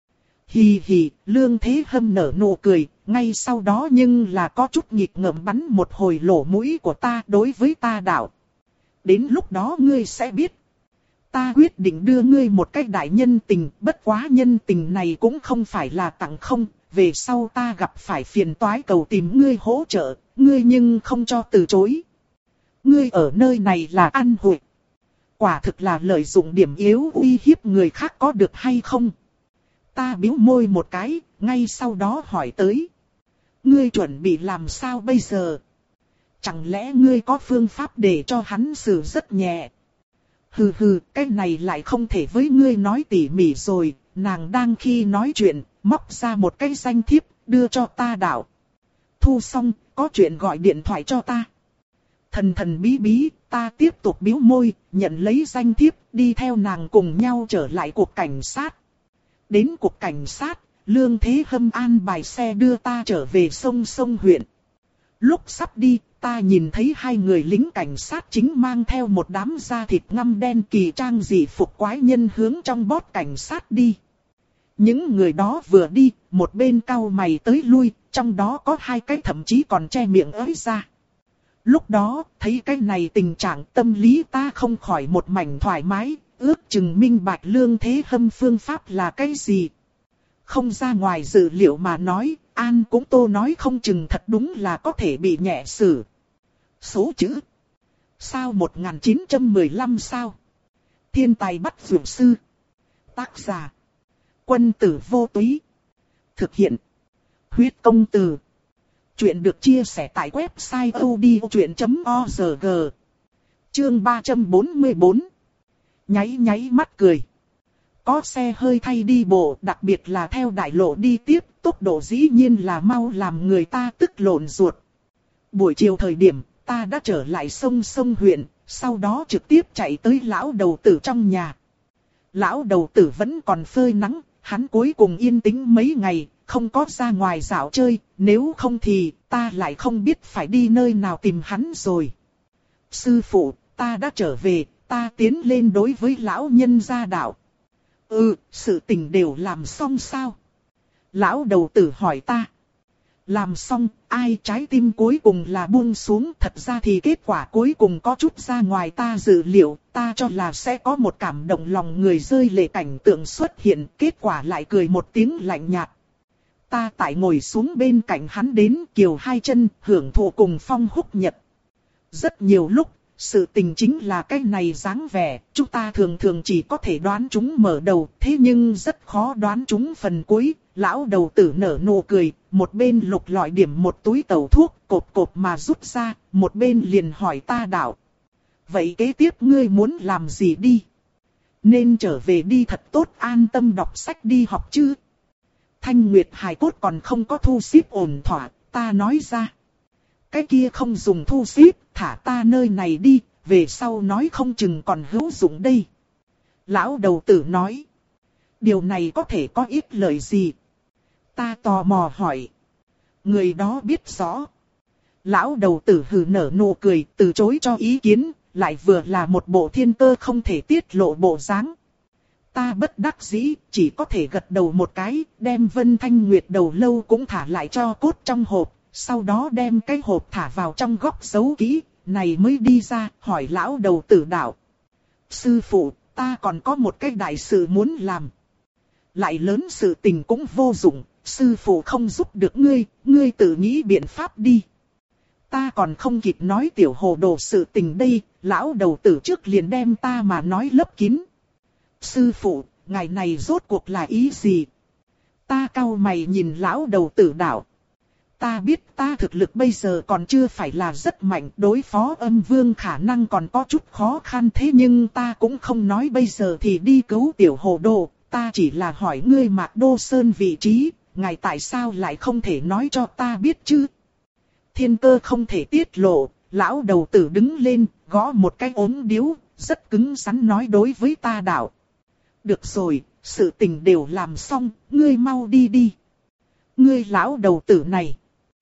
Hì hì, Lương Thế Hâm nở nụ cười, ngay sau đó nhưng là có chút nghịch ngợm bắn một hồi lỗ mũi của ta đối với ta đạo. Đến lúc đó ngươi sẽ biết. Ta quyết định đưa ngươi một cách đại nhân tình, bất quá nhân tình này cũng không phải là tặng không, về sau ta gặp phải phiền toái cầu tìm ngươi hỗ trợ, ngươi nhưng không cho từ chối. Ngươi ở nơi này là ăn hụi. Quả thực là lợi dụng điểm yếu uy hiếp người khác có được hay không? Ta bĩu môi một cái, ngay sau đó hỏi tới. Ngươi chuẩn bị làm sao bây giờ? Chẳng lẽ ngươi có phương pháp để cho hắn xử rất nhẹ? Hừ hừ, cái này lại không thể với ngươi nói tỉ mỉ rồi. Nàng đang khi nói chuyện, móc ra một cái danh thiếp, đưa cho ta đạo. Thu xong, có chuyện gọi điện thoại cho ta. Thần thần bí bí, ta tiếp tục bĩu môi, nhận lấy danh thiếp, đi theo nàng cùng nhau trở lại cục cảnh sát. Đến cục cảnh sát, Lương Thế Hâm an bài xe đưa ta trở về sông sông huyện. Lúc sắp đi, ta nhìn thấy hai người lính cảnh sát chính mang theo một đám da thịt ngăm đen kỳ trang dị phục quái nhân hướng trong bót cảnh sát đi. Những người đó vừa đi, một bên cau mày tới lui, trong đó có hai cái thậm chí còn che miệng ới ra. Lúc đó, thấy cái này tình trạng tâm lý ta không khỏi một mảnh thoải mái, ước chừng minh bạch Lương Thế Hâm phương pháp là cái gì. Không ra ngoài dự liệu mà nói, An cũng Tô nói không chừng thật đúng là có thể bị nhẹ xử. Số chữ. Sao một nghìn chín trăm mười lăm sao? Thiên tài bắt vượt sư. Tác giả. Quân tử vô túy. Thực hiện. Huyết công từ. Chuyện được chia sẻ tại website odchuyện chấm org. Chương ba trăm bốn mươi bốn. Nháy nháy mắt cười. Có xe hơi thay đi bộ, đặc biệt là theo đại lộ đi tiếp, tốc độ dĩ nhiên là mau làm người ta tức lộn ruột. Buổi chiều thời điểm, ta đã trở lại sông sông huyện, sau đó trực tiếp chạy tới lão đầu tử trong nhà. Lão đầu tử vẫn còn phơi nắng, hắn cuối cùng yên tĩnh mấy ngày, không có ra ngoài dạo chơi, nếu không thì ta lại không biết phải đi nơi nào tìm hắn rồi. Sư phụ, ta đã trở về, ta tiến lên đối với lão nhân gia đạo. Ừ, sự tình đều làm xong sao? Lão đầu tử hỏi ta. Làm xong, ai trái tim cuối cùng là buông xuống. Thật ra thì kết quả cuối cùng có chút ra ngoài ta dự liệu. Ta cho là sẽ có một cảm động lòng người rơi lệ cảnh tượng xuất hiện. Kết quả lại cười một tiếng lạnh nhạt. Ta tại ngồi xuống bên cạnh hắn đến kiều hai chân hưởng thụ cùng phong húc nhật. Rất nhiều lúc. Sự tình chính là cái này dáng vẻ, chúng ta thường thường chỉ có thể đoán chúng mở đầu, thế nhưng rất khó đoán chúng phần cuối. Lão đầu tử nở nụ cười, một bên lục lọi điểm một túi tẩu thuốc, cộp cộp mà rút ra, một bên liền hỏi ta đạo. Vậy kế tiếp ngươi muốn làm gì đi? Nên trở về đi thật tốt, an tâm đọc sách đi học chứ? Thanh Nguyệt hài cốt còn không có thu xếp ổn thỏa, ta nói ra. Cái kia không dùng thu xếp, thả ta nơi này đi, về sau nói không chừng còn hữu dụng đây. Lão đầu tử nói. Điều này có thể có ít lời gì? Ta tò mò hỏi. Người đó biết rõ. Lão đầu tử hừ nở nụ cười, từ chối cho ý kiến, lại vừa là một bộ thiên cơ không thể tiết lộ bộ dáng. Ta bất đắc dĩ, chỉ có thể gật đầu một cái, đem Vân Thanh Nguyệt đầu lâu cũng thả lại cho cốt trong hộp. Sau đó đem cái hộp thả vào trong góc giấu kỹ, này mới đi ra, hỏi lão đầu tử đạo. Sư phụ, ta còn có một cái đại sự muốn làm. Lại lớn sự tình cũng vô dụng, sư phụ không giúp được ngươi, ngươi tự nghĩ biện pháp đi. Ta còn không kịp nói tiểu hồ đồ sự tình đây, lão đầu tử trước liền đem ta mà nói lấp kín. Sư phụ, ngày này rốt cuộc là ý gì? Ta cau mày nhìn lão đầu tử đạo. Ta biết ta thực lực bây giờ còn chưa phải là rất mạnh, đối phó âm vương khả năng còn có chút khó khăn, thế nhưng ta cũng không nói bây giờ thì đi cứu tiểu hồ đồ, ta chỉ là hỏi ngươi Mạc Đô Sơn vị trí, ngài tại sao lại không thể nói cho ta biết chứ? thiên cơ không thể tiết lộ, lão đầu tử đứng lên, gõ một cái ốm điếu, rất cứng rắn nói đối với ta đạo. Được rồi, sự tình đều làm xong, ngươi mau đi đi. Ngươi lão đầu tử này.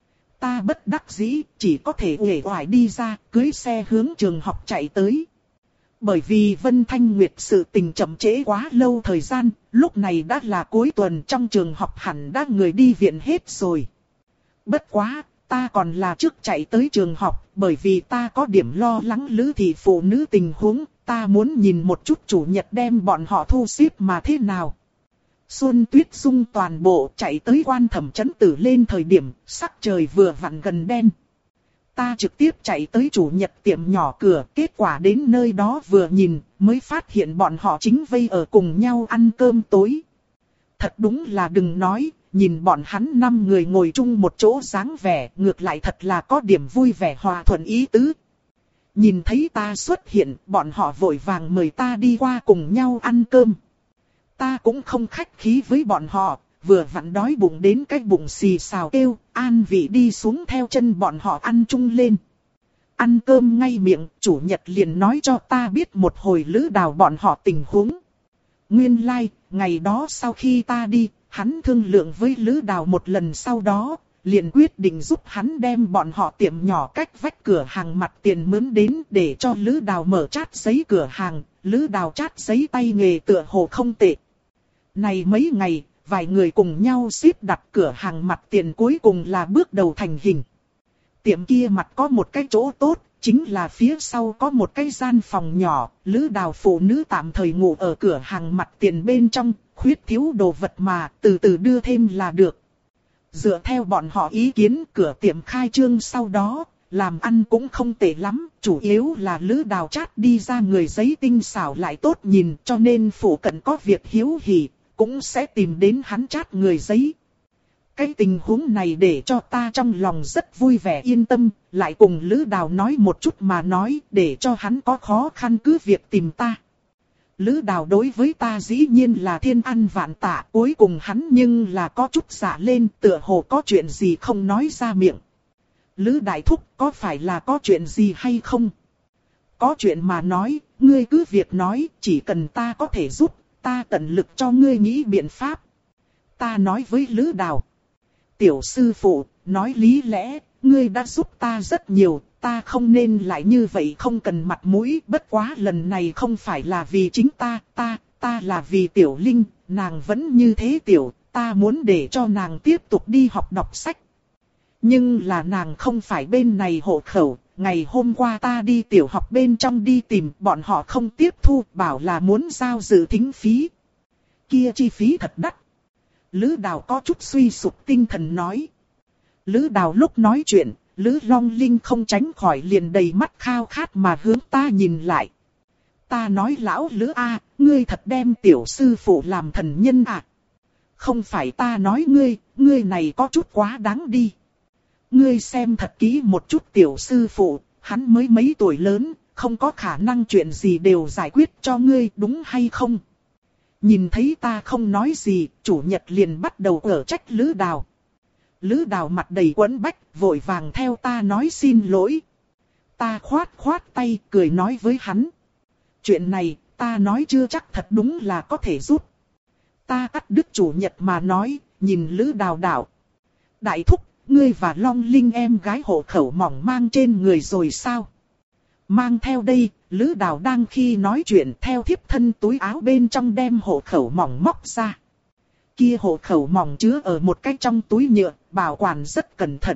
Ta bất đắc dĩ, chỉ có thể uể oải đi ra, cưới xe hướng trường học chạy tới. Bởi vì Vân Thanh Nguyệt sự tình chậm trễ quá lâu thời gian, lúc này đã là cuối tuần, trong trường học hẳn đã người đi viện hết rồi. Bất quá, ta còn là trước chạy tới trường học, bởi vì ta có điểm lo lắng Lữ thị phụ nữ tình huống, ta muốn nhìn một chút chủ nhật đem bọn họ thu xếp mà thế nào. Xuân Tuyết Dung toàn bộ chạy tới Quan Thẩm Trấn Tử lên thời điểm sắc trời vừa vặn gần đen. Ta trực tiếp chạy tới chủ nhật tiệm nhỏ cửa, kết quả đến nơi đó vừa nhìn mới phát hiện bọn họ chính vây ở cùng nhau ăn cơm tối. Thật đúng là đừng nói, nhìn bọn hắn năm người ngồi chung một chỗ dáng vẻ, ngược lại thật là có điểm vui vẻ hòa thuận ý tứ. Nhìn thấy ta xuất hiện, bọn họ vội vàng mời ta đi qua cùng nhau ăn cơm. Ta cũng không khách khí với bọn họ, vừa vặn đói bụng đến cái bụng xì xào kêu, an vị đi xuống theo chân bọn họ ăn chung lên. Ăn cơm ngay miệng, chủ nhật liền nói cho ta biết một hồi Lữ Đào bọn họ tình huống. Nguyên lai, like, ngày đó sau khi ta đi, hắn thương lượng với Lữ Đào một lần sau đó, liền quyết định giúp hắn đem bọn họ tiệm nhỏ cách vách cửa hàng mặt tiền mướn đến để cho Lữ Đào mở chát giấy cửa hàng. Lữ Đào chát giấy tay nghề tựa hồ không tệ. Này mấy ngày, vài người cùng nhau xếp đặt cửa hàng mặt tiền cuối cùng là bước đầu thành hình. Tiệm kia mặt có một cái chỗ tốt, chính là phía sau có một cái gian phòng nhỏ, Lữ Đào phụ nữ tạm thời ngủ ở cửa hàng mặt tiền bên trong, khuyết thiếu đồ vật mà, từ từ đưa thêm là được. Dựa theo bọn họ ý kiến, cửa tiệm khai trương sau đó, làm ăn cũng không tệ lắm, chủ yếu là Lữ Đào chát đi ra người giấy tinh xảo lại tốt nhìn, cho nên phụ cận có việc hiếu hỉ, cũng sẽ tìm đến hắn chát người giấy. Cái tình huống này để cho ta trong lòng rất vui vẻ yên tâm, lại cùng Lữ Đào nói một chút mà nói, để cho hắn có khó khăn cứ việc tìm ta. Lữ Đào đối với ta dĩ nhiên là thiên ăn vạn tạ, cuối cùng hắn nhưng là có chút dạ lên, tựa hồ có chuyện gì không nói ra miệng. Lữ Đại Thúc, có phải là có chuyện gì hay không? Có chuyện mà nói, ngươi cứ việc nói, chỉ cần ta có thể giúp, ta tận lực cho ngươi nghĩ biện pháp. Ta nói với Lữ Đào. Tiểu sư phụ, nói lý lẽ, ngươi đã giúp ta rất nhiều, ta không nên lại như vậy không cần mặt mũi. Bất quá lần này không phải là vì chính ta, ta, ta là vì Tiểu Linh, nàng vẫn như thế tiểu, ta muốn để cho nàng tiếp tục đi học đọc sách. Nhưng là nàng không phải bên này hộ khẩu, ngày hôm qua ta đi tiểu học bên trong đi tìm, bọn họ không tiếp thu, bảo là muốn giao dự thính phí. Kia chi phí thật đắt. Lữ Đào có chút suy sụp tinh thần nói. Lữ Đào lúc nói chuyện, Lữ Long Linh không tránh khỏi liền đầy mắt khao khát mà hướng ta nhìn lại. Ta nói lão Lữ A, ngươi thật đem tiểu sư phụ làm thần nhân à? Không phải ta nói ngươi, ngươi này có chút quá đáng đi. Ngươi xem thật kỹ một chút tiểu sư phụ, hắn mới mấy tuổi lớn, không có khả năng chuyện gì đều giải quyết cho ngươi, đúng hay không? Nhìn thấy ta không nói gì, chủ nhật liền bắt đầu ở trách Lữ Đào. Lữ Đào mặt đầy quẫn bách, vội vàng theo ta nói xin lỗi. Ta khoát khoát tay, cười nói với hắn. Chuyện này, ta nói chưa chắc thật đúng là có thể giúp. Ta cắt đứt chủ nhật mà nói, nhìn Lữ Đào đạo. Đại thúc, ngươi và Long Linh em gái hộ khẩu mỏng mang trên người rồi sao? Mang theo đây, Lữ Đào đang khi nói chuyện theo thiếp thân túi áo bên trong đem hộ khẩu mỏng móc ra. Kia hộ khẩu mỏng chứa ở một cái trong túi nhựa, bảo quản rất cẩn thận.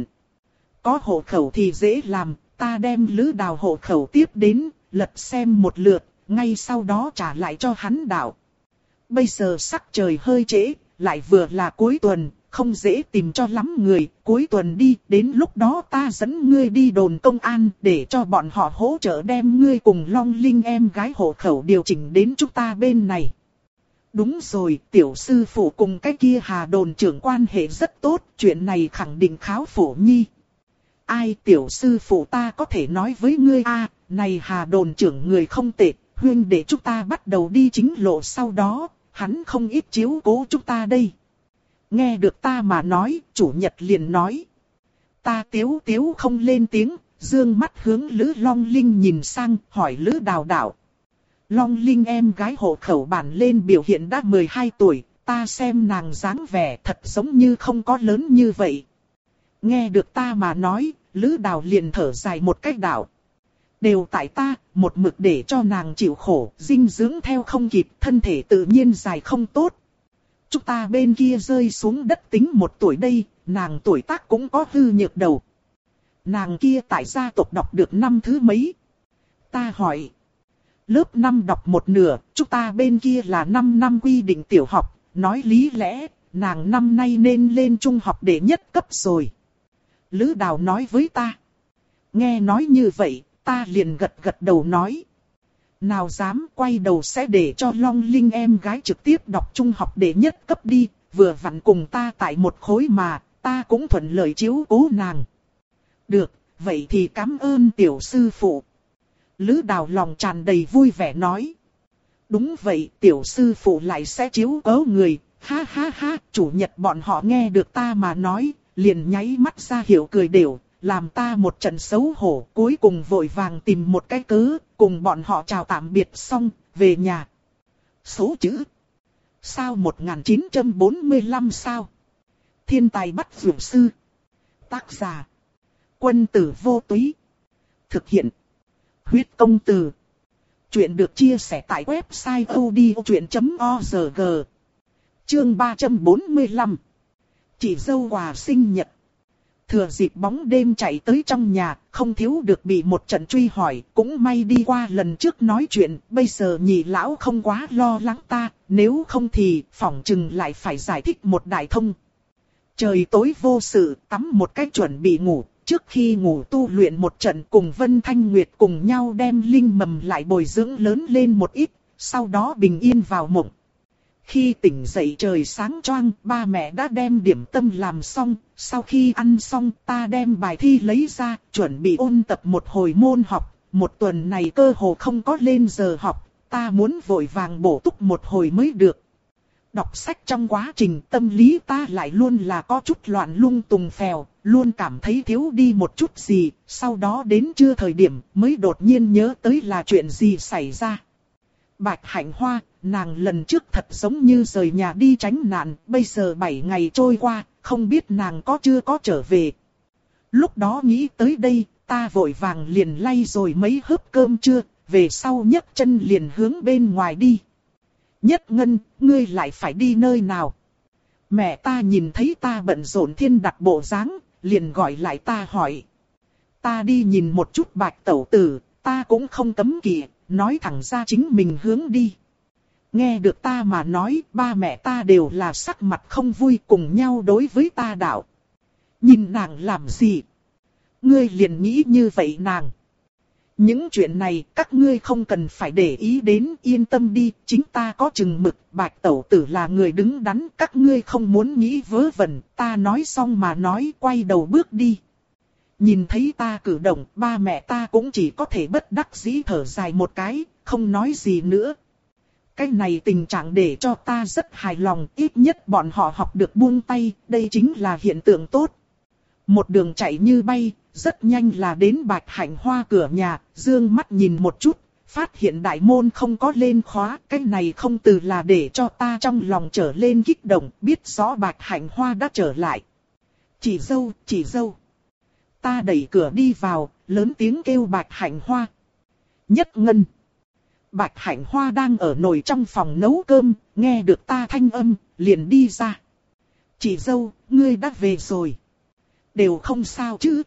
Có hộ khẩu thì dễ làm, ta đem Lữ Đào hộ khẩu tiếp đến, lật xem một lượt, ngay sau đó trả lại cho hắn đạo. Bây giờ sắc trời hơi trễ, lại vừa là cuối tuần, không dễ tìm cho lắm người, cuối tuần đi, đến lúc đó ta dẫn ngươi đi đồn công an, để cho bọn họ hỗ trợ đem ngươi cùng Long Linh em gái hộ khẩu điều chỉnh đến chúng ta bên này. Đúng rồi, tiểu sư phụ cùng cái kia Hà đồn trưởng quan hệ rất tốt, chuyện này khẳng định kháo phổ nhi. Ai tiểu sư phụ ta có thể nói với ngươi a, này Hà đồn trưởng người không tệ, huynh để chúng ta bắt đầu đi chính lộ sau đó, hắn không ít chiếu cố chúng ta đây. Nghe được ta mà nói, chủ nhật liền nói. Ta Tiếu Tiếu không lên tiếng, dương mắt hướng Lữ Long Linh nhìn sang, hỏi Lữ Đào Đào. Long Linh em gái hộ khẩu bản lên biểu hiện đã mười hai tuổi, ta xem nàng dáng vẻ thật giống như không có lớn như vậy. Nghe được ta mà nói, Lữ Đào liền thở dài một cách đạo. Đều tại ta, một mực để cho nàng chịu khổ, dinh dưỡng theo không kịp, thân thể tự nhiên dài không tốt. Chúng ta bên kia rơi xuống đất tính một tuổi đây, nàng tuổi tác cũng có hư nhược đầu. Nàng kia tại gia tộc đọc được năm thứ mấy? Ta hỏi. Lớp năm đọc một nửa, chúng ta bên kia là năm năm quy định tiểu học, nói lý lẽ, nàng năm nay nên lên trung học đệ nhất cấp rồi. Lữ Đào nói với ta. Nghe nói như vậy, ta liền gật gật đầu nói. Nào dám quay đầu sẽ để cho Long Linh em gái trực tiếp đọc trung học đệ nhất cấp đi, vừa vặn cùng ta tại một khối mà, ta cũng thuận lợi chiếu cố nàng. Được, vậy thì cảm ơn tiểu sư phụ. Lữ Đào lòng tràn đầy vui vẻ nói. Đúng vậy, tiểu sư phụ lại sẽ chiếu cố người, ha ha ha, chủ nhật bọn họ nghe được ta mà nói, liền nháy mắt ra hiệu cười đều, làm ta một trận xấu hổ, cuối cùng vội vàng tìm một cái cớ, cùng bọn họ chào tạm biệt xong, về nhà. Số chữ. Sao một nghìn chín trăm bốn mươi lăm sao? Thiên tài bắt vượt sư. Tác giả. Quân tử vô túy. Thực hiện. Huyết công từ. Chuyện được chia sẻ tại website odchuyện chấm org. Chương ba trăm bốn mươi lăm. Chị dâu quà sinh nhật. Thừa dịp bóng đêm chạy tới trong nhà, không thiếu được bị một trận truy hỏi, cũng may đi qua lần trước nói chuyện, bây giờ nhị lão không quá lo lắng ta, nếu không thì phỏng chừng lại phải giải thích một đại thông. Trời tối vô sự, tắm một cách chuẩn bị ngủ, trước khi ngủ tu luyện một trận cùng Vân Thanh Nguyệt cùng nhau đem linh mầm lại bồi dưỡng lớn lên một ít, sau đó bình yên vào mộng. Khi tỉnh dậy trời sáng choang, ba mẹ đã đem điểm tâm làm xong, sau khi ăn xong ta đem bài thi lấy ra, chuẩn bị ôn tập một hồi môn học, một tuần này cơ hồ không có lên giờ học, ta muốn vội vàng bổ túc một hồi mới được. Đọc sách trong quá trình tâm lý ta lại luôn là có chút loạn lung tung phèo, luôn cảm thấy thiếu đi một chút gì, sau đó đến trưa thời điểm mới đột nhiên nhớ tới là chuyện gì xảy ra. Bạch Hạnh Hoa, nàng lần trước thật giống như rời nhà đi tránh nạn, bây giờ bảy ngày trôi qua, không biết nàng có chưa có trở về. Lúc đó nghĩ tới đây, ta vội vàng liền lay rồi mấy hớp cơm trưa, về sau nhấc chân liền hướng bên ngoài đi. Nhất Ngân, ngươi lại phải đi nơi nào? Mẹ ta nhìn thấy ta bận rộn thiên đặt bộ dáng, liền gọi lại ta hỏi. Ta đi nhìn một chút Bạch tẩu tử, ta cũng không cấm kỵ, nói thẳng ra chính mình hướng đi. Nghe được ta mà nói, ba mẹ ta đều là sắc mặt không vui cùng nhau đối với ta đạo. Nhìn nàng làm gì? Ngươi liền nghĩ như vậy nàng. Những chuyện này các ngươi không cần phải để ý đến, yên tâm đi, chính ta có chừng mực, Bạch tẩu tử là người đứng đắn, các ngươi không muốn nghĩ vớ vẩn, ta nói xong mà nói, quay đầu bước đi. Nhìn thấy ta cử động, ba mẹ ta cũng chỉ có thể bất đắc dĩ thở dài một cái, không nói gì nữa. Cái này tình trạng để cho ta rất hài lòng, ít nhất bọn họ học được buông tay, đây chính là hiện tượng tốt. Một đường chạy như bay, rất nhanh là đến Bạch Hạnh Hoa cửa nhà, dương mắt nhìn một chút, phát hiện đại môn không có lên khóa, cái này không từ là để cho ta trong lòng trở lên kích động, biết rõ Bạch Hạnh Hoa đã trở lại. Chị dâu, chị dâu. Ta đẩy cửa đi vào, lớn tiếng kêu Bạch Hạnh Hoa. Nhất Ngân. Bạch Hạnh Hoa đang ở nồi trong phòng nấu cơm, nghe được ta thanh âm, liền đi ra. Chị dâu, ngươi đã về rồi. Đều không sao chứ.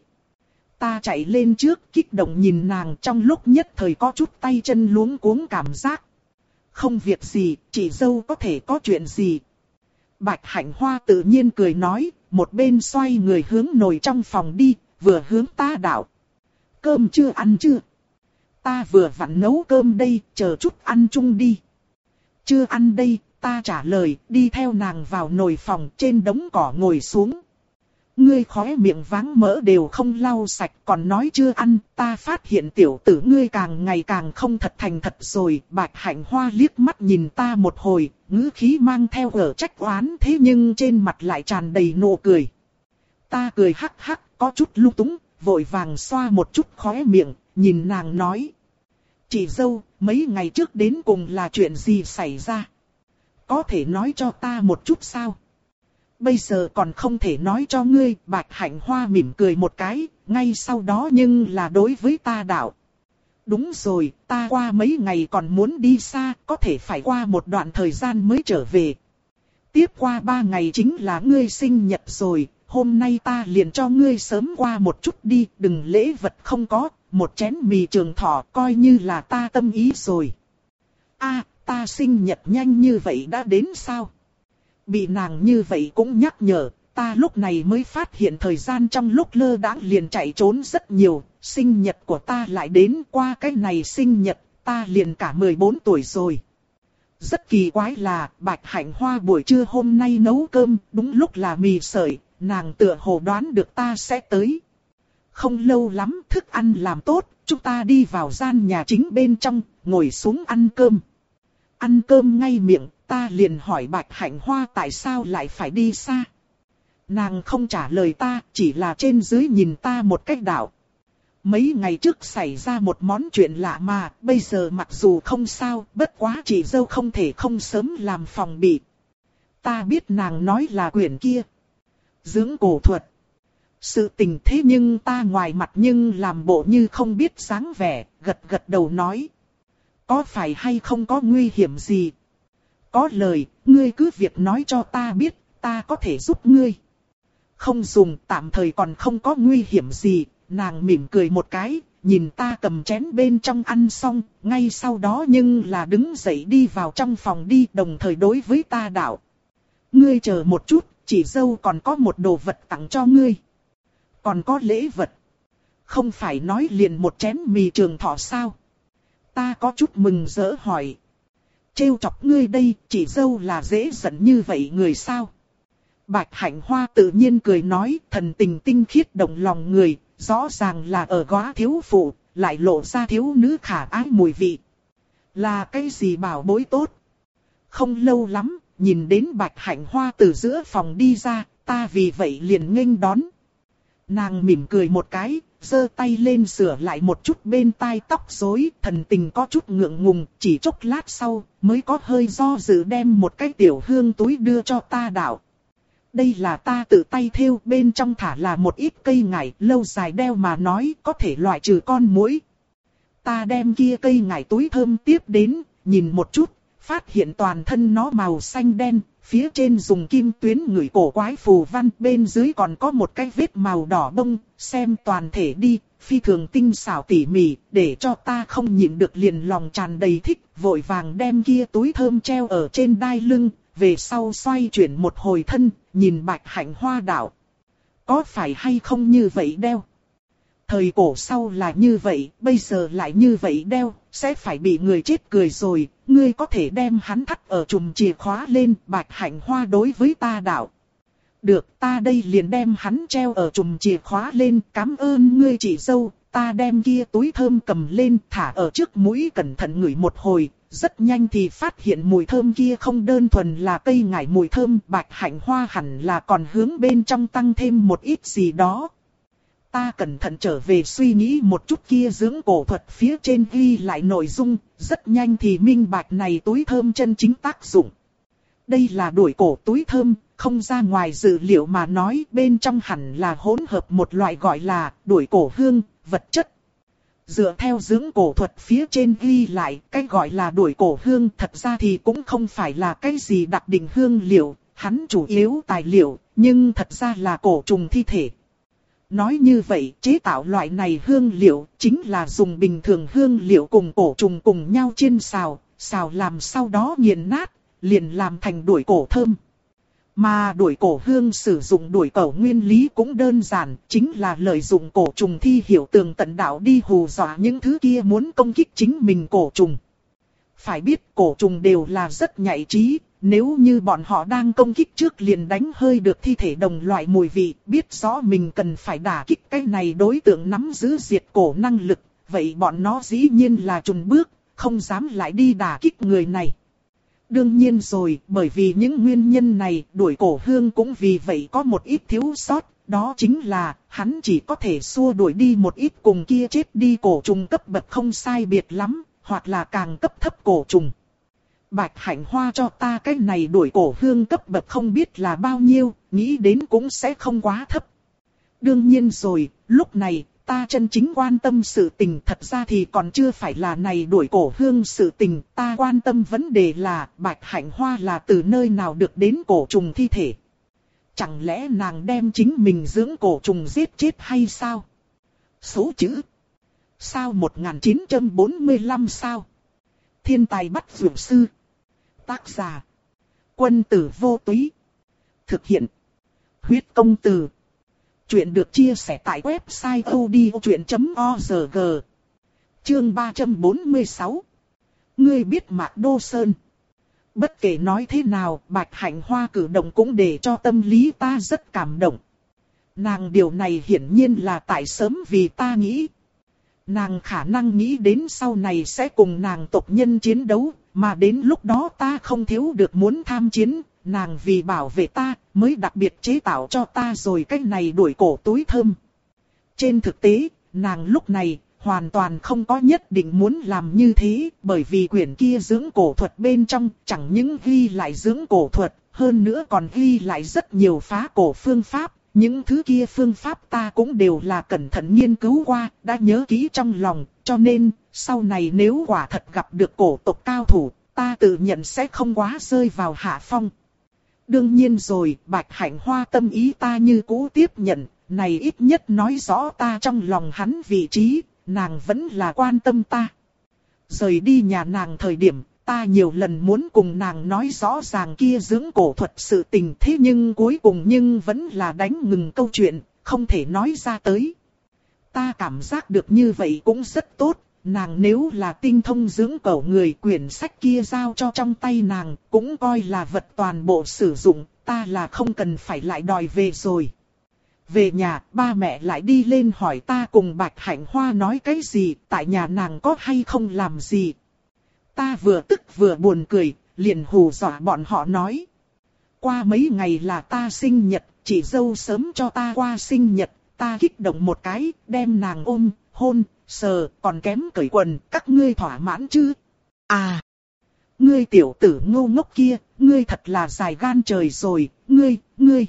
Ta chạy lên trước, kích động nhìn nàng, trong lúc nhất thời có chút tay chân luống cuống cảm giác. Không việc gì, chị dâu có thể có chuyện gì. Bạch Hạnh Hoa tự nhiên cười nói, một bên xoay người hướng nồi trong phòng đi, vừa hướng ta đạo. Cơm chưa ăn chưa? Ta vừa vặn nấu cơm đây, chờ chút ăn chung đi. Chưa ăn đây, ta trả lời, đi theo nàng vào nồi phòng trên đống cỏ ngồi xuống. Ngươi khóe miệng váng mỡ đều không lau sạch, còn nói chưa ăn, ta phát hiện tiểu tử ngươi càng ngày càng không thật thành thật rồi. Bạch Hạnh Hoa liếc mắt nhìn ta một hồi, ngữ khí mang theo ở trách oán, thế nhưng trên mặt lại tràn đầy nụ cười. Ta cười hắc hắc, có chút lung túng, vội vàng xoa một chút khóe miệng, nhìn nàng nói. Chị dâu, mấy ngày trước đến cùng là chuyện gì xảy ra? Có thể nói cho ta một chút sao? Bây giờ còn không thể nói cho ngươi. Bạch Hạnh Hoa mỉm cười một cái, ngay sau đó nhưng là đối với ta đạo. Đúng rồi, ta qua mấy ngày còn muốn đi xa, có thể phải qua một đoạn thời gian mới trở về. Tiếp qua ba ngày chính là ngươi sinh nhật rồi, hôm nay ta liền cho ngươi sớm qua một chút đi, đừng lễ vật không có, một chén mì trường thọ coi như là ta tâm ý rồi. A, ta sinh nhật nhanh như vậy đã đến sao? Bị nàng như vậy cũng nhắc nhở, ta lúc này mới phát hiện thời gian trong lúc lơ đãng liền chạy trốn rất nhiều, sinh nhật của ta lại đến, qua cái này sinh nhật, ta liền cả mười bốn tuổi rồi. Rất kỳ quái là, Bạch Hạnh Hoa buổi trưa hôm nay nấu cơm, đúng lúc là mì sợi, nàng tựa hồ đoán được ta sẽ tới. Không lâu lắm, thức ăn làm tốt, chúng ta đi vào gian nhà chính bên trong, ngồi xuống ăn cơm. Ăn cơm ngay miệng, ta liền hỏi Bạch Hạnh Hoa tại sao lại phải đi xa. Nàng không trả lời ta, chỉ là trên dưới nhìn ta một cách đạo. Mấy ngày trước xảy ra một món chuyện lạ mà, bây giờ mặc dù không sao, bất quá chị dâu không thể không sớm làm phòng bị. Ta biết nàng nói là quyển kia. Dưỡng cổ thuật. Sự tình thế nhưng ta ngoài mặt nhưng làm bộ như không biết dáng vẻ, gật gật đầu nói. Có phải hay không có nguy hiểm gì? Có lời, ngươi cứ việc nói cho ta biết, ta có thể giúp ngươi. Không dùng, tạm thời còn không có nguy hiểm gì. Nàng mỉm cười một cái, nhìn ta cầm chén bên trong ăn xong, ngay sau đó nhưng là đứng dậy đi vào trong phòng đi, đồng thời đối với ta đạo. Ngươi chờ một chút, chị dâu còn có một đồ vật tặng cho ngươi. Còn có lễ vật. Không phải nói liền một chén mì trường thọ sao? Ta có chút mừng rỡ hỏi. Trêu chọc ngươi đây, chị dâu là dễ giận như vậy người sao? Bạch Hạnh Hoa tự nhiên cười nói, thần tình tinh khiết động lòng người. Rõ ràng là ở góa thiếu phụ, lại lộ ra thiếu nữ khả ái mùi vị. Là cái gì bảo bối tốt? Không lâu lắm, nhìn đến Bạch Hạnh Hoa từ giữa phòng đi ra, ta vì vậy liền nghênh đón. Nàng mỉm cười một cái, giơ tay lên sửa lại một chút bên tai tóc rối, thần tình có chút ngượng ngùng, chỉ chốc lát sau, mới có hơi do dự đem một cái tiểu hương túi đưa cho ta đạo. Đây là ta tự tay thêu, bên trong thả là một ít cây ngải, lâu dài đeo mà nói có thể loại trừ con muỗi. Ta đem kia cây ngải túi thơm tiếp đến, nhìn một chút, phát hiện toàn thân nó màu xanh đen, phía trên dùng kim tuyến ngửi cổ quái phù văn, bên dưới còn có một cái vết màu đỏ bông, xem toàn thể đi, phi thường tinh xảo tỉ mỉ, để cho ta không nhịn được liền lòng tràn đầy thích, vội vàng đem kia túi thơm treo ở trên đai lưng. Về sau xoay chuyển một hồi thân, nhìn Bạch Hạnh Hoa đạo. Có phải hay không như vậy đeo? Thời cổ sau là như vậy, bây giờ lại như vậy đeo, sẽ phải bị người chết cười rồi. Ngươi có thể đem hắn thắt ở chùm chìa khóa lên. Bạch Hạnh Hoa đối với ta đạo. Được, ta đây liền đem hắn treo ở chùm chìa khóa lên. Cảm ơn ngươi chị dâu. Ta đem kia túi thơm cầm lên, thả ở trước mũi cẩn thận ngửi một hồi. Rất nhanh thì phát hiện mùi thơm kia không đơn thuần là cây ngải mùi thơm, Bạch Hạnh Hoa hẳn là còn hướng bên trong tăng thêm một ít gì đó. Ta cẩn thận trở về suy nghĩ một chút kia dưỡng cổ thuật phía trên ghi lại nội dung, rất nhanh thì minh bạch này túi thơm chân chính tác dụng. Đây là đuổi cổ túi thơm, không ra ngoài dự liệu mà nói, bên trong hẳn là hỗn hợp một loại gọi là đuổi cổ hương, vật chất. Dựa theo dưỡng cổ thuật phía trên ghi lại, cái gọi là đuổi cổ hương thật ra thì cũng không phải là cái gì đặc định hương liệu, hắn chủ yếu tài liệu, nhưng thật ra là cổ trùng thi thể. Nói như vậy, chế tạo loại này hương liệu chính là dùng bình thường hương liệu cùng cổ trùng cùng nhau chiên xào, xào làm sau đó nghiền nát, liền làm thành đuổi cổ thơm. Mà đuổi cổ hương sử dụng đuổi cổ nguyên lý cũng đơn giản, chính là lợi dụng cổ trùng thi hiểu tường tận đạo đi hù dọa những thứ kia muốn công kích chính mình cổ trùng. Phải biết cổ trùng đều là rất nhạy trí, nếu như bọn họ đang công kích trước liền đánh hơi được thi thể đồng loại mùi vị, biết rõ mình cần phải đả kích cái này đối tượng nắm giữ diệt cổ năng lực, vậy bọn nó dĩ nhiên là chùn bước, không dám lại đi đả kích người này. Đương nhiên rồi, bởi vì những nguyên nhân này, đuổi cổ hương cũng vì vậy có một ít thiếu sót, đó chính là, hắn chỉ có thể xua đuổi đi một ít cùng kia chết đi cổ trùng cấp bậc không sai biệt lắm, hoặc là càng cấp thấp cổ trùng. Bạch Hạnh Hoa cho ta cái này đuổi cổ hương cấp bậc không biết là bao nhiêu, nghĩ đến cũng sẽ không quá thấp. Đương nhiên rồi, lúc này, ta chân chính quan tâm sự tình thật ra thì còn chưa phải là này đuổi cổ hương sự tình, ta quan tâm vấn đề là Bạch Hạnh Hoa là từ nơi nào được đến cổ trùng thi thể. Chẳng lẽ nàng đem chính mình dưỡng cổ trùng giết chết hay sao? Số chữ. Sao một nghìn chín trăm bốn mươi lăm sao? Thiên tài bắt dược sư. Tác giả. Quân tử vô túy. Thực hiện. Huyết công từ. Chuyện được chia sẻ tại website odchuyện chấm org. Chương ba trăm bốn mươi sáu. Ngươi biết Mạc Đô Sơn. Bất kể nói thế nào, Bạch Hạnh Hoa cử động cũng để cho tâm lý ta rất cảm động. Nàng điều này hiển nhiên là tại sớm vì ta nghĩ. Nàng khả năng nghĩ đến sau này sẽ cùng nàng tộc nhân chiến đấu, mà đến lúc đó ta không thiếu được muốn tham chiến, nàng vì bảo vệ ta mới đặc biệt chế tạo cho ta rồi cái này đuổi cổ túi thơm. Trên thực tế, nàng lúc này hoàn toàn không có nhất định muốn làm như thế, bởi vì quyển kia dưỡng cổ thuật bên trong chẳng những ghi lại dưỡng cổ thuật, hơn nữa còn ghi lại rất nhiều phá cổ phương pháp. Những thứ kia phương pháp ta cũng đều là cẩn thận nghiên cứu qua, đã nhớ kỹ trong lòng, cho nên, sau này nếu quả thật gặp được cổ tộc cao thủ, ta tự nhận sẽ không quá rơi vào hạ phong. Đương nhiên rồi, Bạch Hạnh Hoa tâm ý ta như cũ tiếp nhận, này ít nhất nói rõ ta trong lòng hắn vị trí, nàng vẫn là quan tâm ta. Rời đi nhà nàng thời điểm, ta nhiều lần muốn cùng nàng nói rõ ràng kia dưỡng cổ thuật sự tình, thế nhưng cuối cùng nhưng vẫn là đánh ngừng câu chuyện, không thể nói ra tới. Ta cảm giác được như vậy cũng rất tốt, nàng nếu là tinh thông dưỡng cổ người, quyển sách kia giao cho trong tay nàng, cũng coi là vật toàn bộ sử dụng, ta là không cần phải lại đòi về rồi. Về nhà, ba mẹ lại đi lên hỏi ta cùng Bạch Hạnh Hoa nói cái gì, tại nhà nàng có hay không làm gì. Ta vừa tức vừa buồn cười, liền hù dọa bọn họ nói. Qua mấy ngày là ta sinh nhật, chị dâu sớm cho ta qua sinh nhật, ta kích động một cái, đem nàng ôm, hôn, sờ, còn kém cởi quần, các ngươi thỏa mãn chứ? À! Ngươi tiểu tử ngô ngốc kia, ngươi thật là dài gan trời rồi, ngươi, ngươi.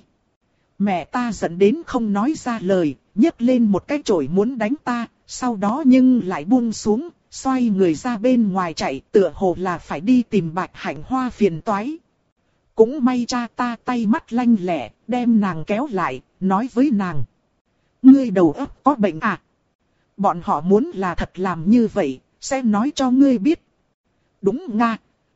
Mẹ ta giận đến không nói ra lời, nhấc lên một cái chổi muốn đánh ta, sau đó nhưng lại buông xuống. Xoay người ra bên ngoài chạy, tựa hồ là phải đi tìm Bạch Hạnh Hoa phiền toái. Cũng may cha ta tay mắt lanh lẹ, đem nàng kéo lại, nói với nàng. Ngươi đầu óc có bệnh à? Bọn họ muốn là thật làm như vậy, sẽ nói cho ngươi biết. Đúng nga.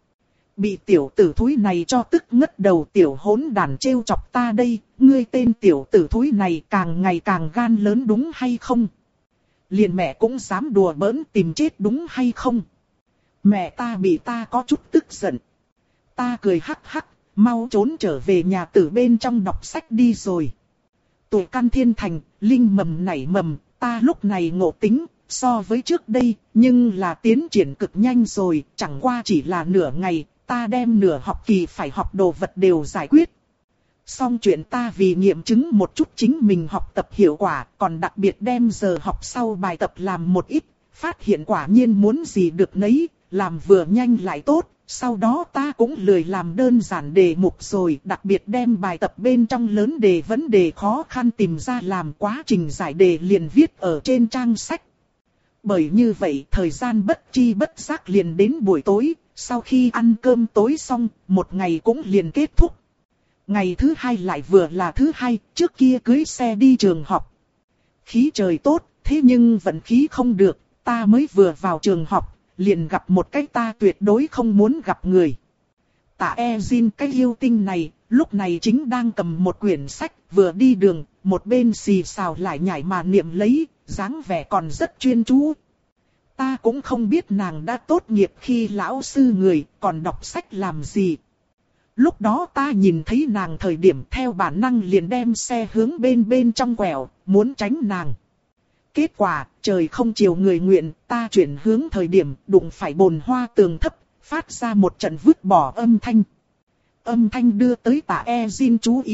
Bị tiểu tử thúi này cho tức ngất đầu, tiểu hỗn đàn trêu chọc ta đây, ngươi tên tiểu tử thúi này càng ngày càng gan lớn đúng hay không? Liền mẹ cũng dám đùa bỡn tìm chết đúng hay không? Mẹ ta bị ta có chút tức giận. Ta cười hắc hắc, mau trốn trở về nhà tử bên trong đọc sách đi rồi. Tuổi căn thiên thành, linh mầm nảy mầm, ta lúc này ngộ tính, so với trước đây, nhưng là tiến triển cực nhanh rồi, chẳng qua chỉ là nửa ngày, ta đem nửa học kỳ phải học đồ vật đều giải quyết. Xong chuyện ta vì nghiệm chứng một chút chính mình học tập hiệu quả, còn đặc biệt đem giờ học sau bài tập làm một ít, phát hiện quả nhiên muốn gì được nấy, làm vừa nhanh lại tốt. Sau đó ta cũng lười làm đơn giản đề mục rồi, đặc biệt đem bài tập bên trong lớn đề vấn đề khó khăn tìm ra làm quá trình giải đề liền viết ở trên trang sách. Bởi như vậy thời gian bất chi bất giác liền đến buổi tối, sau khi ăn cơm tối xong, một ngày cũng liền kết thúc. Ngày thứ hai lại vừa là thứ hai, trước kia cưới xe đi trường học. Khí trời tốt, thế nhưng vận khí không được, ta mới vừa vào trường học, liền gặp một cái ta tuyệt đối không muốn gặp người. Tạ E-Jin cái yêu tinh này, lúc này chính đang cầm một quyển sách, vừa đi đường, một bên xì xào lại nhảy mà niệm lấy, dáng vẻ còn rất chuyên chú. Ta cũng không biết nàng đã tốt nghiệp khi lão sư người, còn đọc sách làm gì. Lúc đó ta nhìn thấy nàng thời điểm theo bản năng liền đem xe hướng bên bên trong quẹo, muốn tránh nàng. Kết quả, trời không chiều người nguyện, ta chuyển hướng thời điểm đụng phải bồn hoa tường thấp, phát ra một trận vứt bỏ âm thanh. Âm thanh đưa tới Tạ E-Jin chú ý,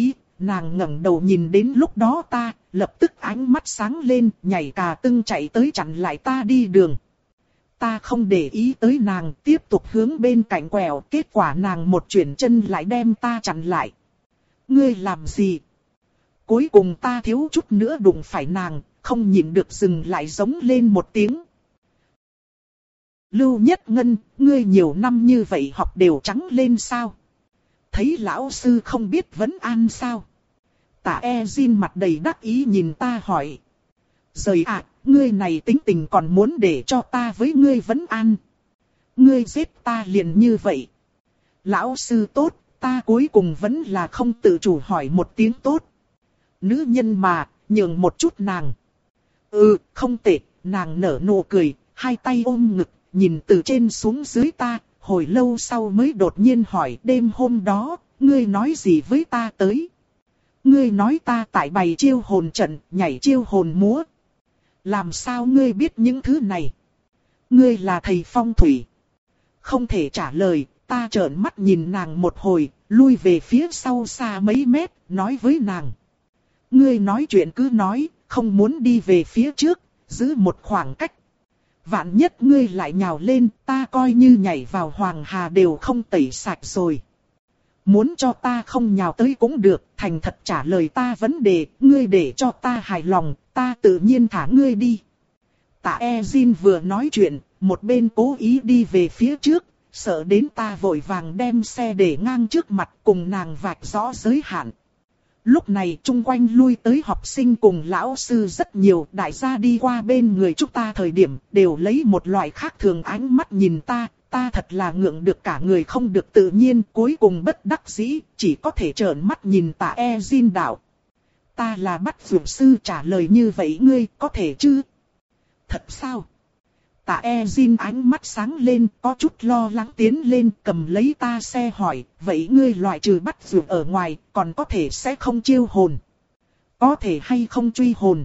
nàng ngẩng đầu nhìn đến lúc đó ta, lập tức ánh mắt sáng lên, nhảy cà tưng chạy tới chặn lại ta đi đường. Ta không để ý tới nàng, tiếp tục hướng bên cạnh quẹo, kết quả nàng một chuyển chân lại đem ta chặn lại. Ngươi làm gì? Cuối cùng ta thiếu chút nữa đụng phải nàng, không nhịn được dừng lại giống lên một tiếng. Lưu Nhất Ngân, ngươi nhiều năm như vậy học đều trắng lên sao? Thấy lão sư không biết vấn an sao? Tạ E Jin mặt đầy đắc ý nhìn ta hỏi. Rời ạ, à, ngươi này tính tình còn muốn để cho ta với ngươi vấn an. Ngươi giết ta liền như vậy. Lão sư tốt, ta cuối cùng vẫn là không tự chủ hỏi một tiếng tốt. Nữ nhân mà, nhường một chút nàng. Ừ, không tệ, nàng nở nụ cười, hai tay ôm ngực, nhìn từ trên xuống dưới ta, hồi lâu sau mới đột nhiên hỏi đêm hôm đó, ngươi nói gì với ta tới? Ngươi nói ta tại bày chiêu hồn trận, nhảy chiêu hồn múa. Làm sao ngươi biết những thứ này? Ngươi là thầy phong thủy. Không thể trả lời, ta trợn mắt nhìn nàng một hồi, lui về phía sau xa mấy mét, nói với nàng. Ngươi nói chuyện cứ nói, không muốn đi về phía trước, giữ một khoảng cách. Vạn nhất ngươi lại nhào lên, ta coi như nhảy vào hoàng hà đều không tẩy sạch rồi. Muốn cho ta không nhào tới cũng được, thành thật trả lời ta vấn đề, ngươi để cho ta hài lòng, ta tự nhiên thả ngươi đi. Tạ E Jin vừa nói chuyện, một bên cố ý đi về phía trước, sợ đến ta vội vàng đem xe để ngang trước mặt cùng nàng vạch rõ giới hạn. Lúc này chung quanh lui tới học sinh cùng lão sư rất nhiều, đại gia đi qua bên người chúng ta thời điểm đều lấy một loại khác thường ánh mắt nhìn ta, ta thật là ngượng được cả người không được tự nhiên, cuối cùng bất đắc dĩ, chỉ có thể trợn mắt nhìn Tạ E Jin đạo. Ta là bắt dược sư, trả lời như vậy ngươi có thể chứ? Thật sao? Tạ E Jin ánh mắt sáng lên, có chút lo lắng tiến lên, cầm lấy ta xe hỏi, vậy ngươi loại trừ bắt dược ở ngoài, còn có thể sẽ không chiêu hồn? Có thể hay không truy hồn?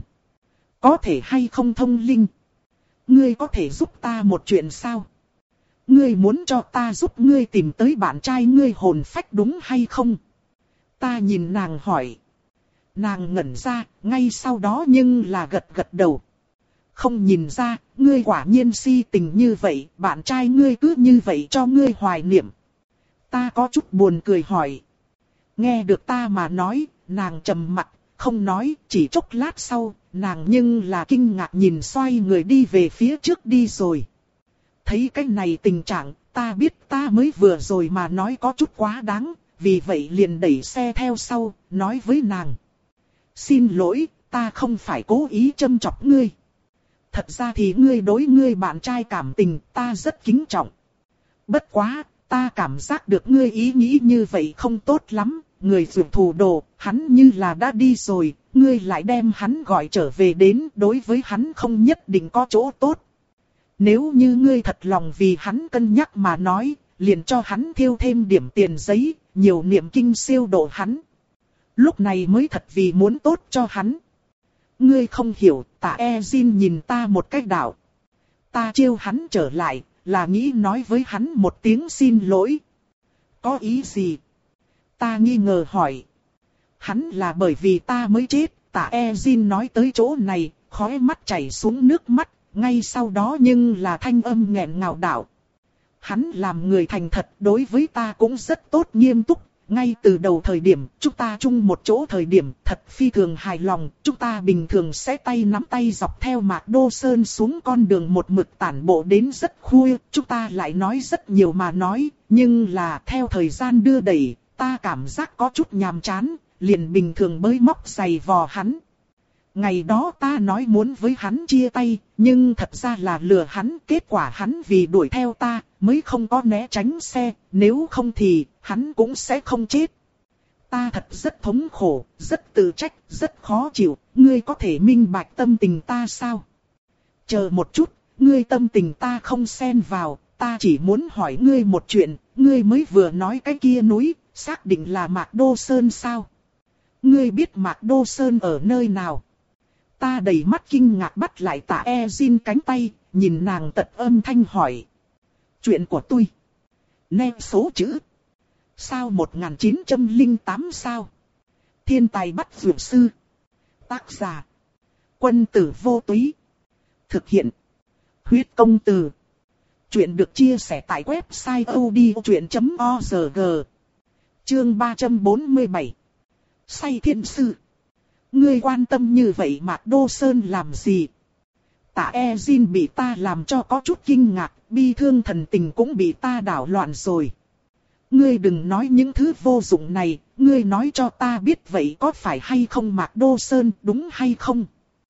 Có thể hay không thông linh? Ngươi có thể giúp ta một chuyện sao? Ngươi muốn cho ta giúp ngươi tìm tới bạn trai ngươi hồn phách đúng hay không? Ta nhìn nàng hỏi. Nàng ngẩn ra, ngay sau đó nhưng là gật gật đầu. Không nhìn ra, ngươi quả nhiên si tình như vậy, bạn trai ngươi cứ như vậy cho ngươi hoài niệm. Ta có chút buồn cười hỏi. Nghe được ta mà nói, nàng trầm mặt, không nói, chỉ chốc lát sau, nàng nhưng là kinh ngạc nhìn xoay người đi về phía trước đi rồi. Thấy cái này tình trạng, ta biết ta mới vừa rồi mà nói có chút quá đáng, vì vậy liền đẩy xe theo sau, nói với nàng. Xin lỗi, ta không phải cố ý châm chọc ngươi. Thật ra thì ngươi đối ngươi bạn trai cảm tình ta rất kính trọng. Bất quá, ta cảm giác được ngươi ý nghĩ như vậy không tốt lắm. Người dược thủ đồ, hắn như là đã đi rồi, ngươi lại đem hắn gọi trở về đến, đối với hắn không nhất định có chỗ tốt. Nếu như ngươi thật lòng vì hắn cân nhắc mà nói, liền cho hắn thiêu thêm điểm tiền giấy, nhiều niệm kinh siêu độ hắn. Lúc này mới thật vì muốn tốt cho hắn. Ngươi không hiểu, Tạ E Jin nhìn ta một cách đạo. Ta chiêu hắn trở lại, là nghĩ nói với hắn một tiếng xin lỗi. Có ý gì? Ta nghi ngờ hỏi. Hắn là bởi vì ta mới chết, Tạ E Jin nói tới chỗ này, khóe mắt chảy xuống nước mắt, ngay sau đó nhưng là thanh âm nghẹn ngào đạo. Hắn làm người thành thật đối với ta cũng rất tốt nghiêm túc. Ngay từ đầu thời điểm, chúng ta chung một chỗ thời điểm, thật phi thường hài lòng, chúng ta bình thường sẽ tay nắm tay dọc theo Mạc Đô Sơn xuống con đường một mực tản bộ đến rất khuya, chúng ta lại nói rất nhiều mà nói, nhưng là theo thời gian đưa đẩy, ta cảm giác có chút nhàm chán, liền bình thường bới móc giày vò hắn. Ngày đó ta nói muốn với hắn chia tay, nhưng thật ra là lừa hắn, kết quả hắn vì đuổi theo ta, mới không có né tránh xe, nếu không thì, hắn cũng sẽ không chết. Ta thật rất thống khổ, rất tự trách, rất khó chịu, ngươi có thể minh bạch tâm tình ta sao? Chờ một chút, ngươi tâm tình ta không xen vào, ta chỉ muốn hỏi ngươi một chuyện, ngươi mới vừa nói cái kia núi, xác định là Mạc Đô Sơn sao? Ngươi biết Mạc Đô Sơn ở nơi nào? Ta đầy mắt kinh ngạc bắt lại Tạ E Jin cánh tay, nhìn nàng tật âm thanh hỏi. Chuyện của tôi. Nè số chữ. Sao một nghìn chín trăm lẻ tám sao? Thiên tài bắt dược sư. Tác giả. Quân tử vô túy. Thực hiện. Huyết công từ. Chuyện được chia sẻ tại website odchuyện chấm org. Chương ba trăm bốn mươi bảy. Say thiên sư. Ngươi quan tâm như vậy Mạc Đô Sơn làm gì? Tạ E-jin bị ta làm cho có chút kinh ngạc, bi thương thần tình cũng bị ta đảo loạn rồi. Ngươi đừng nói những thứ vô dụng này, ngươi nói cho ta biết vậy có phải hay không Mạc Đô Sơn, đúng hay không?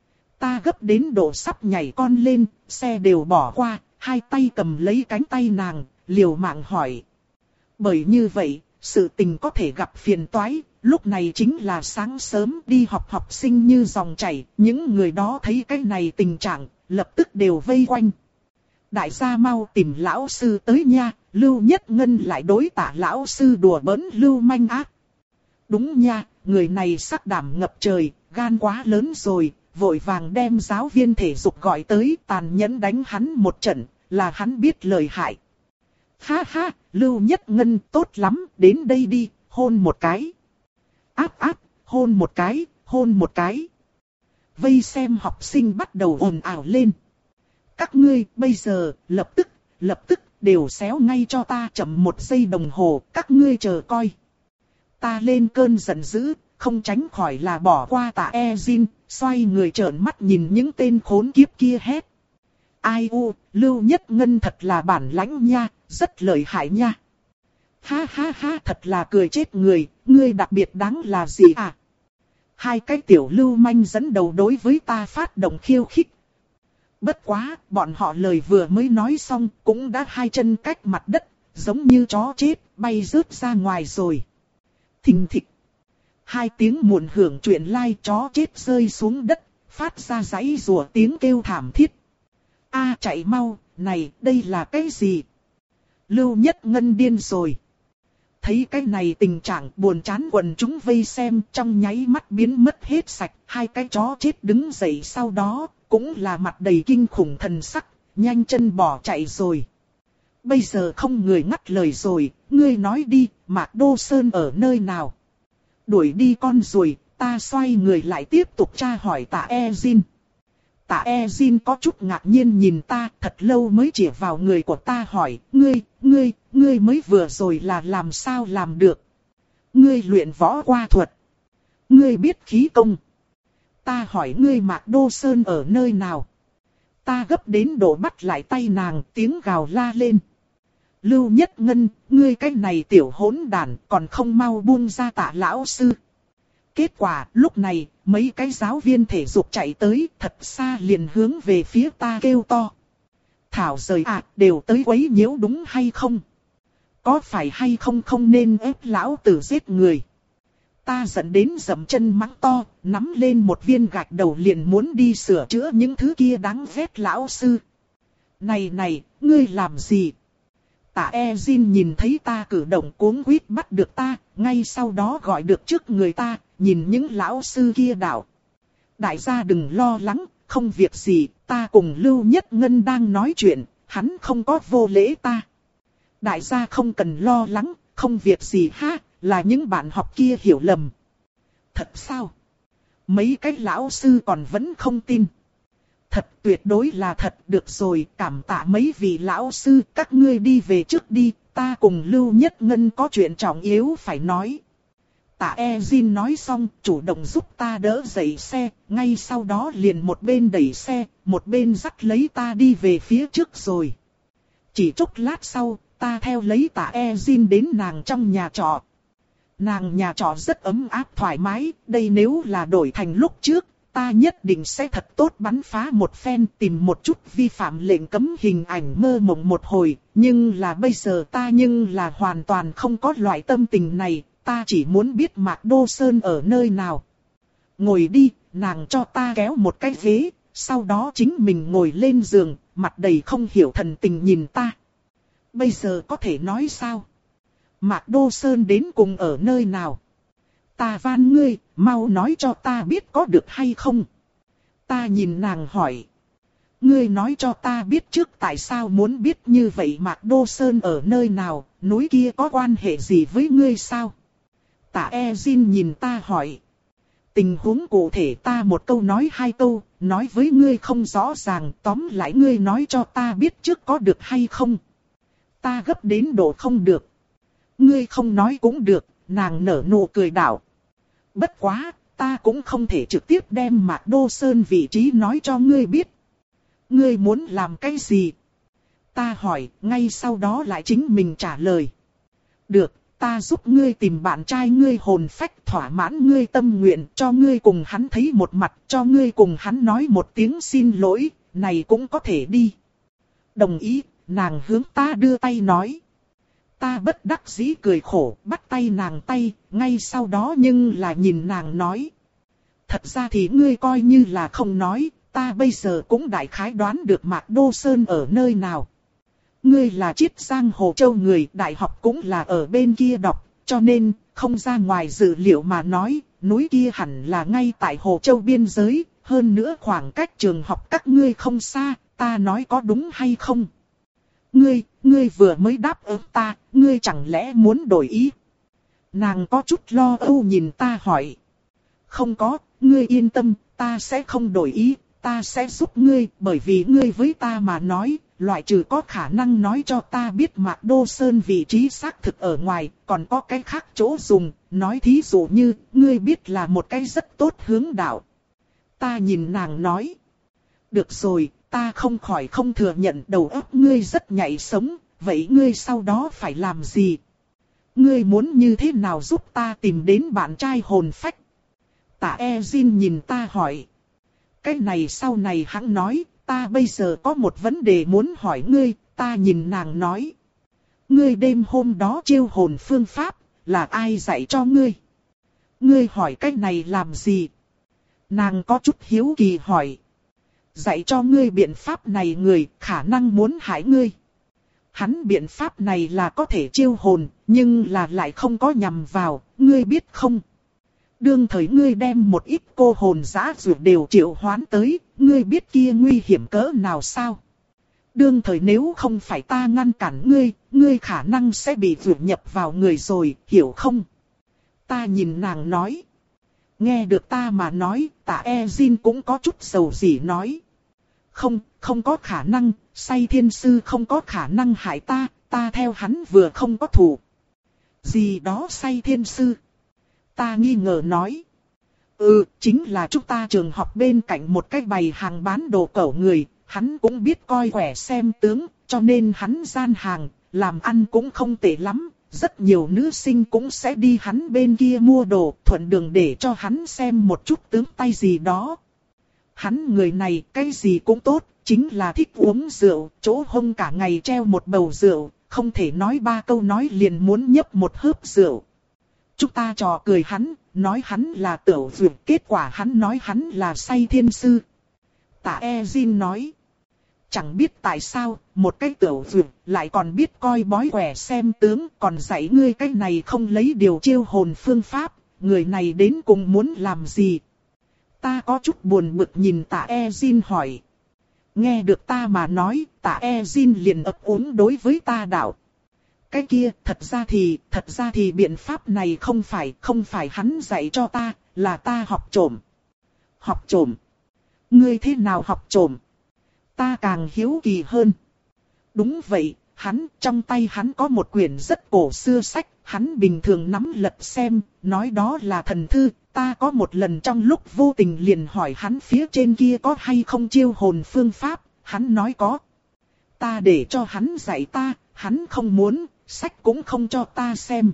Ta gấp đến độ sắp nhảy con lên, xe đều bỏ qua, hai tay cầm lấy cánh tay nàng, liều mạng hỏi. Bởi như vậy, sự tình có thể gặp phiền toái, lúc này chính là sáng sớm đi học học sinh như dòng chảy, những người đó thấy cái này tình trạng, lập tức đều vây quanh. Đại gia mau tìm lão sư tới nha, Lưu Nhất Ngân lại đối Tạ lão sư đùa bỡn Lưu Manh ác. Đúng nha, người này sắc đảm ngập trời, gan quá lớn rồi, vội vàng đem giáo viên thể dục gọi tới tàn nhẫn đánh hắn một trận, là hắn biết lời hại. Ha ha, Lưu Nhất Ngân tốt lắm, đến đây đi, hôn một cái. Áp áp, hôn một cái, hôn một cái. Vây xem học sinh bắt đầu ồn ào lên. Các ngươi bây giờ, lập tức, lập tức, đều xéo ngay cho ta chậm một giây đồng hồ, các ngươi chờ coi. Ta lên cơn giận dữ, không tránh khỏi là bỏ qua Tạ E-jin, xoay người trợn mắt nhìn những tên khốn kiếp kia hét. Ai u, Lưu Nhất Ngân thật là bản lãnh nha, rất lợi hại nha. Ha ha ha, thật là cười chết người, ngươi đặc biệt đáng là gì à? Hai cái tiểu lưu manh dẫn đầu đối với ta phát động khiêu khích. Bất quá, bọn họ lời vừa mới nói xong, cũng đã hai chân cách mặt đất, giống như chó chết, bay rớt ra ngoài rồi. Thình thịch. Hai tiếng muộn hưởng chuyện lai chó chết rơi xuống đất, phát ra giãy rùa tiếng kêu thảm thiết. A chạy mau, này, đây là cái gì? Lưu Nhất Ngân điên rồi. Thấy cái này tình trạng buồn chán quần chúng vây xem trong nháy mắt biến mất hết sạch. Hai cái chó chết đứng dậy sau đó, cũng là mặt đầy kinh khủng thần sắc, nhanh chân bỏ chạy rồi. Bây giờ không người ngắt lời rồi, ngươi nói đi, Mạc Đô Sơn ở nơi nào? Đuổi đi con ruồi, ta xoay người lại tiếp tục tra hỏi Tạ E-jin. Tạ E-jin có chút ngạc nhiên nhìn ta, thật lâu mới chỉ vào người của ta hỏi, ngươi, ngươi, ngươi mới vừa rồi là làm sao làm được? Ngươi luyện võ qua thuật. Ngươi biết khí công. Ta hỏi ngươi Mạc Đô Sơn ở nơi nào? Ta gấp đến độ bắt lại tay nàng, tiếng gào la lên. Lưu Nhất Ngân, ngươi cái này tiểu hỗn đản, còn không mau buông ra Tạ lão sư. Kết quả, lúc này, mấy cái giáo viên thể dục chạy tới, thật xa liền hướng về phía ta kêu to. Thảo rời ạ, à, đều tới quấy nhiễu đúng hay không? Có phải hay không không nên ép lão tử giết người? Ta giận đến dậm chân mắng to, nắm lên một viên gạch đầu liền muốn đi sửa chữa những thứ kia đáng ghét lão sư. Này này, ngươi làm gì? Tạ E-jin nhìn thấy ta cử động cuống quýt bắt được ta, ngay sau đó gọi được trước người ta, nhìn những lão sư kia đạo. Đại gia đừng lo lắng, không việc gì, ta cùng Lưu Nhất Ngân đang nói chuyện, hắn không có vô lễ ta. Đại gia không cần lo lắng, không việc gì ha, là những bạn học kia hiểu lầm. Thật sao? Mấy cái lão sư còn vẫn không tin. Thật tuyệt đối là thật, được rồi, cảm tạ mấy vị lão sư, các ngươi đi về trước đi, ta cùng Lưu Nhất Ngân có chuyện trọng yếu phải nói. Tạ E-jin nói xong, chủ động giúp ta đỡ dậy xe, ngay sau đó liền một bên đẩy xe, một bên dắt lấy ta đi về phía trước rồi. Chỉ chốc lát sau, ta theo lấy Tạ E-jin đến nàng trong nhà trọ. Nàng nhà trọ rất ấm áp thoải mái, đây nếu là đổi thành lúc trước, ta nhất định sẽ thật tốt bắn phá một phen, tìm một chút vi phạm lệnh cấm hình ảnh mơ mộng một hồi, nhưng là bây giờ ta nhưng là hoàn toàn không có loại tâm tình này, ta chỉ muốn biết Mạc Đô Sơn ở nơi nào. Ngồi đi, nàng cho ta kéo một cái ghế, sau đó chính mình ngồi lên giường, mặt đầy không hiểu thần tình nhìn ta. Bây giờ có thể nói sao? Mạc Đô Sơn đến cùng ở nơi nào? Ta van ngươi, mau nói cho ta biết có được hay không? Ta nhìn nàng hỏi. Ngươi nói cho ta biết trước tại sao muốn biết như vậy Mạc Đô Sơn ở nơi nào, núi kia có quan hệ gì với ngươi sao? Tạ E-jin nhìn ta hỏi, Tình huống cụ thể ta một câu nói hai câu, nói với ngươi không rõ ràng, tóm lại ngươi nói cho ta biết trước có được hay không. Ta gấp đến độ không được. Ngươi không nói cũng được, nàng nở nụ cười đảo. Bất quá, ta cũng không thể trực tiếp đem Mạc Đô Sơn vị trí nói cho ngươi biết. Ngươi muốn làm cái gì? Ta hỏi, ngay sau đó lại chính mình trả lời. Được, ta giúp ngươi tìm bạn trai ngươi hồn phách thỏa mãn ngươi tâm nguyện, cho ngươi cùng hắn thấy một mặt, cho ngươi cùng hắn nói một tiếng xin lỗi, này cũng có thể đi. Đồng ý, nàng hướng ta đưa tay nói. Ta bất đắc dĩ cười khổ, bắt tay nàng tay, ngay sau đó nhưng là nhìn nàng nói. Thật ra thì ngươi coi như là không nói, ta bây giờ cũng đại khái đoán được Mạc Đô Sơn ở nơi nào. Ngươi là Chiết Giang Hồ Châu người, đại học cũng là ở bên kia đọc, cho nên, không ra ngoài dự liệu mà nói, núi kia hẳn là ngay tại Hồ Châu biên giới, hơn nữa khoảng cách trường học các ngươi không xa, ta nói có đúng hay không? Ngươi, ngươi vừa mới đáp ứng ta, ngươi chẳng lẽ muốn đổi ý? Nàng có chút lo âu nhìn ta hỏi. Không có, ngươi yên tâm, ta sẽ không đổi ý, ta sẽ giúp ngươi, bởi vì ngươi với ta mà nói, loại trừ có khả năng nói cho ta biết Mạc Đô Sơn vị trí xác thực ở ngoài, còn có cái khác chỗ dùng, nói thí dụ như, ngươi biết là một cái rất tốt hướng đạo. Ta nhìn nàng nói. Được rồi, ta không khỏi không thừa nhận đầu óc ngươi rất nhạy sống, vậy ngươi sau đó phải làm gì? Ngươi muốn như thế nào giúp ta tìm đến bạn trai hồn phách? Tạ E-Jin nhìn ta hỏi. Cái này sau này hắn nói, ta bây giờ có một vấn đề muốn hỏi ngươi, ta nhìn nàng nói. Ngươi đêm hôm đó chiêu hồn phương pháp, là ai dạy cho ngươi? Ngươi hỏi cái này làm gì? Nàng có chút hiếu kỳ hỏi. Dạy cho ngươi biện pháp này người, khả năng muốn hại ngươi. Hắn biện pháp này là có thể chiêu hồn, nhưng là lại không có nhằm vào, ngươi biết không? Đương thời ngươi đem một ít cô hồn dã dược đều triệu hoán tới, ngươi biết kia nguy hiểm cỡ nào sao? Đương thời nếu không phải ta ngăn cản ngươi, ngươi khả năng sẽ bị dược nhập vào người rồi, hiểu không? Ta nhìn nàng nói. Nghe được ta mà nói, Tạ E-Jin cũng có chút sầu gì nói. Không, không có khả năng, Say Thiên Sư không có khả năng hại ta, ta theo hắn vừa không có thù. Gì đó Say Thiên Sư? Ta nghi ngờ nói. Ừ, chính là chúng ta trường học bên cạnh một cái bày hàng bán đồ cẩu người, hắn cũng biết coi quẻ xem tướng, cho nên hắn gian hàng, làm ăn cũng không tệ lắm. Rất nhiều nữ sinh cũng sẽ đi hắn bên kia mua đồ, thuận đường để cho hắn xem một chút tướng tay gì đó. Hắn người này cái gì cũng tốt, chính là thích uống rượu, chỗ hông cả ngày treo một bầu rượu, không thể nói ba câu nói liền muốn nhấp một hớp rượu. Chúng ta trò cười hắn, nói hắn là tiểu dược, kết quả hắn nói hắn là Say Thiên Sư. Tạ E-Jin nói. Chẳng biết tại sao, một cái tiểu dược lại còn biết coi bói quẻ xem tướng, còn dạy ngươi cái này không lấy điều chiêu hồn phương pháp, người này đến cùng muốn làm gì? Ta có chút buồn bực nhìn Tạ E-Jin hỏi. Nghe được ta mà nói, Tạ E-Jin liền ấp úng đối với ta đạo. Cái kia, thật ra thì, thật ra thì biện pháp này không phải, không phải hắn dạy cho ta, là ta học trộm. Học trộm? Ngươi thế nào học trộm? Ta càng hiếu kỳ hơn. Đúng vậy, hắn, trong tay hắn có một quyển rất cổ xưa sách, hắn bình thường nắm lật xem, nói đó là thần thư. Ta có một lần trong lúc vô tình liền hỏi hắn phía trên kia có hay không chiêu hồn phương pháp, hắn nói có. Ta để cho hắn dạy ta, hắn không muốn, sách cũng không cho ta xem.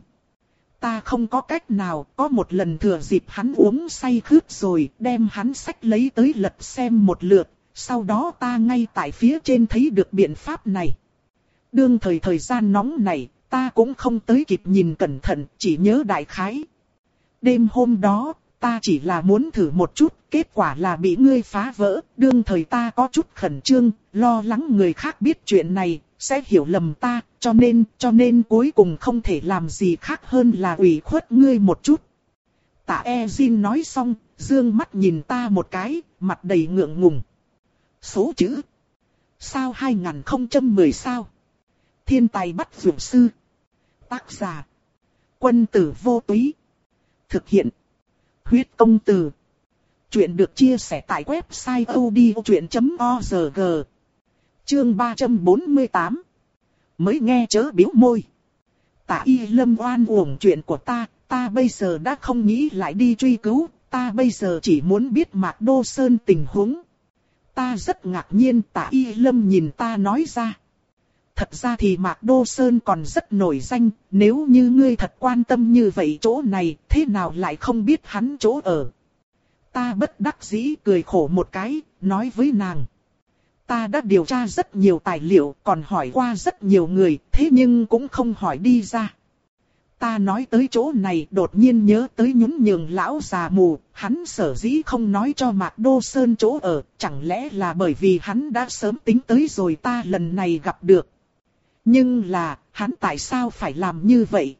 Ta không có cách nào, có một lần thừa dịp hắn uống say khướt rồi, đem hắn sách lấy tới lật xem một lượt, sau đó ta ngay tại phía trên thấy được biện pháp này. Đương thời thời gian nóng này, ta cũng không tới kịp nhìn cẩn thận, chỉ nhớ đại khái. Đêm hôm đó, ta chỉ là muốn thử một chút, kết quả là bị ngươi phá vỡ, đương thời ta có chút khẩn trương, lo lắng người khác biết chuyện này, sẽ hiểu lầm ta, cho nên, cho nên cuối cùng không thể làm gì khác hơn là ủy khuất ngươi một chút. Tạ E-Jin nói xong, dương mắt nhìn ta một cái, mặt đầy ngượng ngùng. Số chữ? Sao hai không một không sao? Thiên tài bắt dược sư. Tác giả: Quân tử vô túy. Thực hiện: Huyết công từ. Chuyện được chia sẻ tại website odchuyện chấm org. Chương ba trăm bốn mươi tám. Mới nghe chớ biếu môi. Tạ Y Lâm oan uổng chuyện của ta, ta bây giờ đã không nghĩ lại đi truy cứu, ta bây giờ chỉ muốn biết Mạc Đô Sơn tình huống. Ta rất ngạc nhiên, Tạ Y Lâm nhìn ta nói ra. Thật ra thì Mạc Đô Sơn còn rất nổi danh, nếu như ngươi thật quan tâm như vậy chỗ này, thế nào lại không biết hắn chỗ ở. Ta bất đắc dĩ cười khổ một cái, nói với nàng. Ta đã điều tra rất nhiều tài liệu, còn hỏi qua rất nhiều người, thế nhưng cũng không hỏi đi ra. Ta nói tới chỗ này đột nhiên nhớ tới nhún nhường lão già mù, hắn sở dĩ không nói cho Mạc Đô Sơn chỗ ở, chẳng lẽ là bởi vì hắn đã sớm tính tới rồi ta lần này gặp được. Nhưng là, hắn tại sao phải làm như vậy?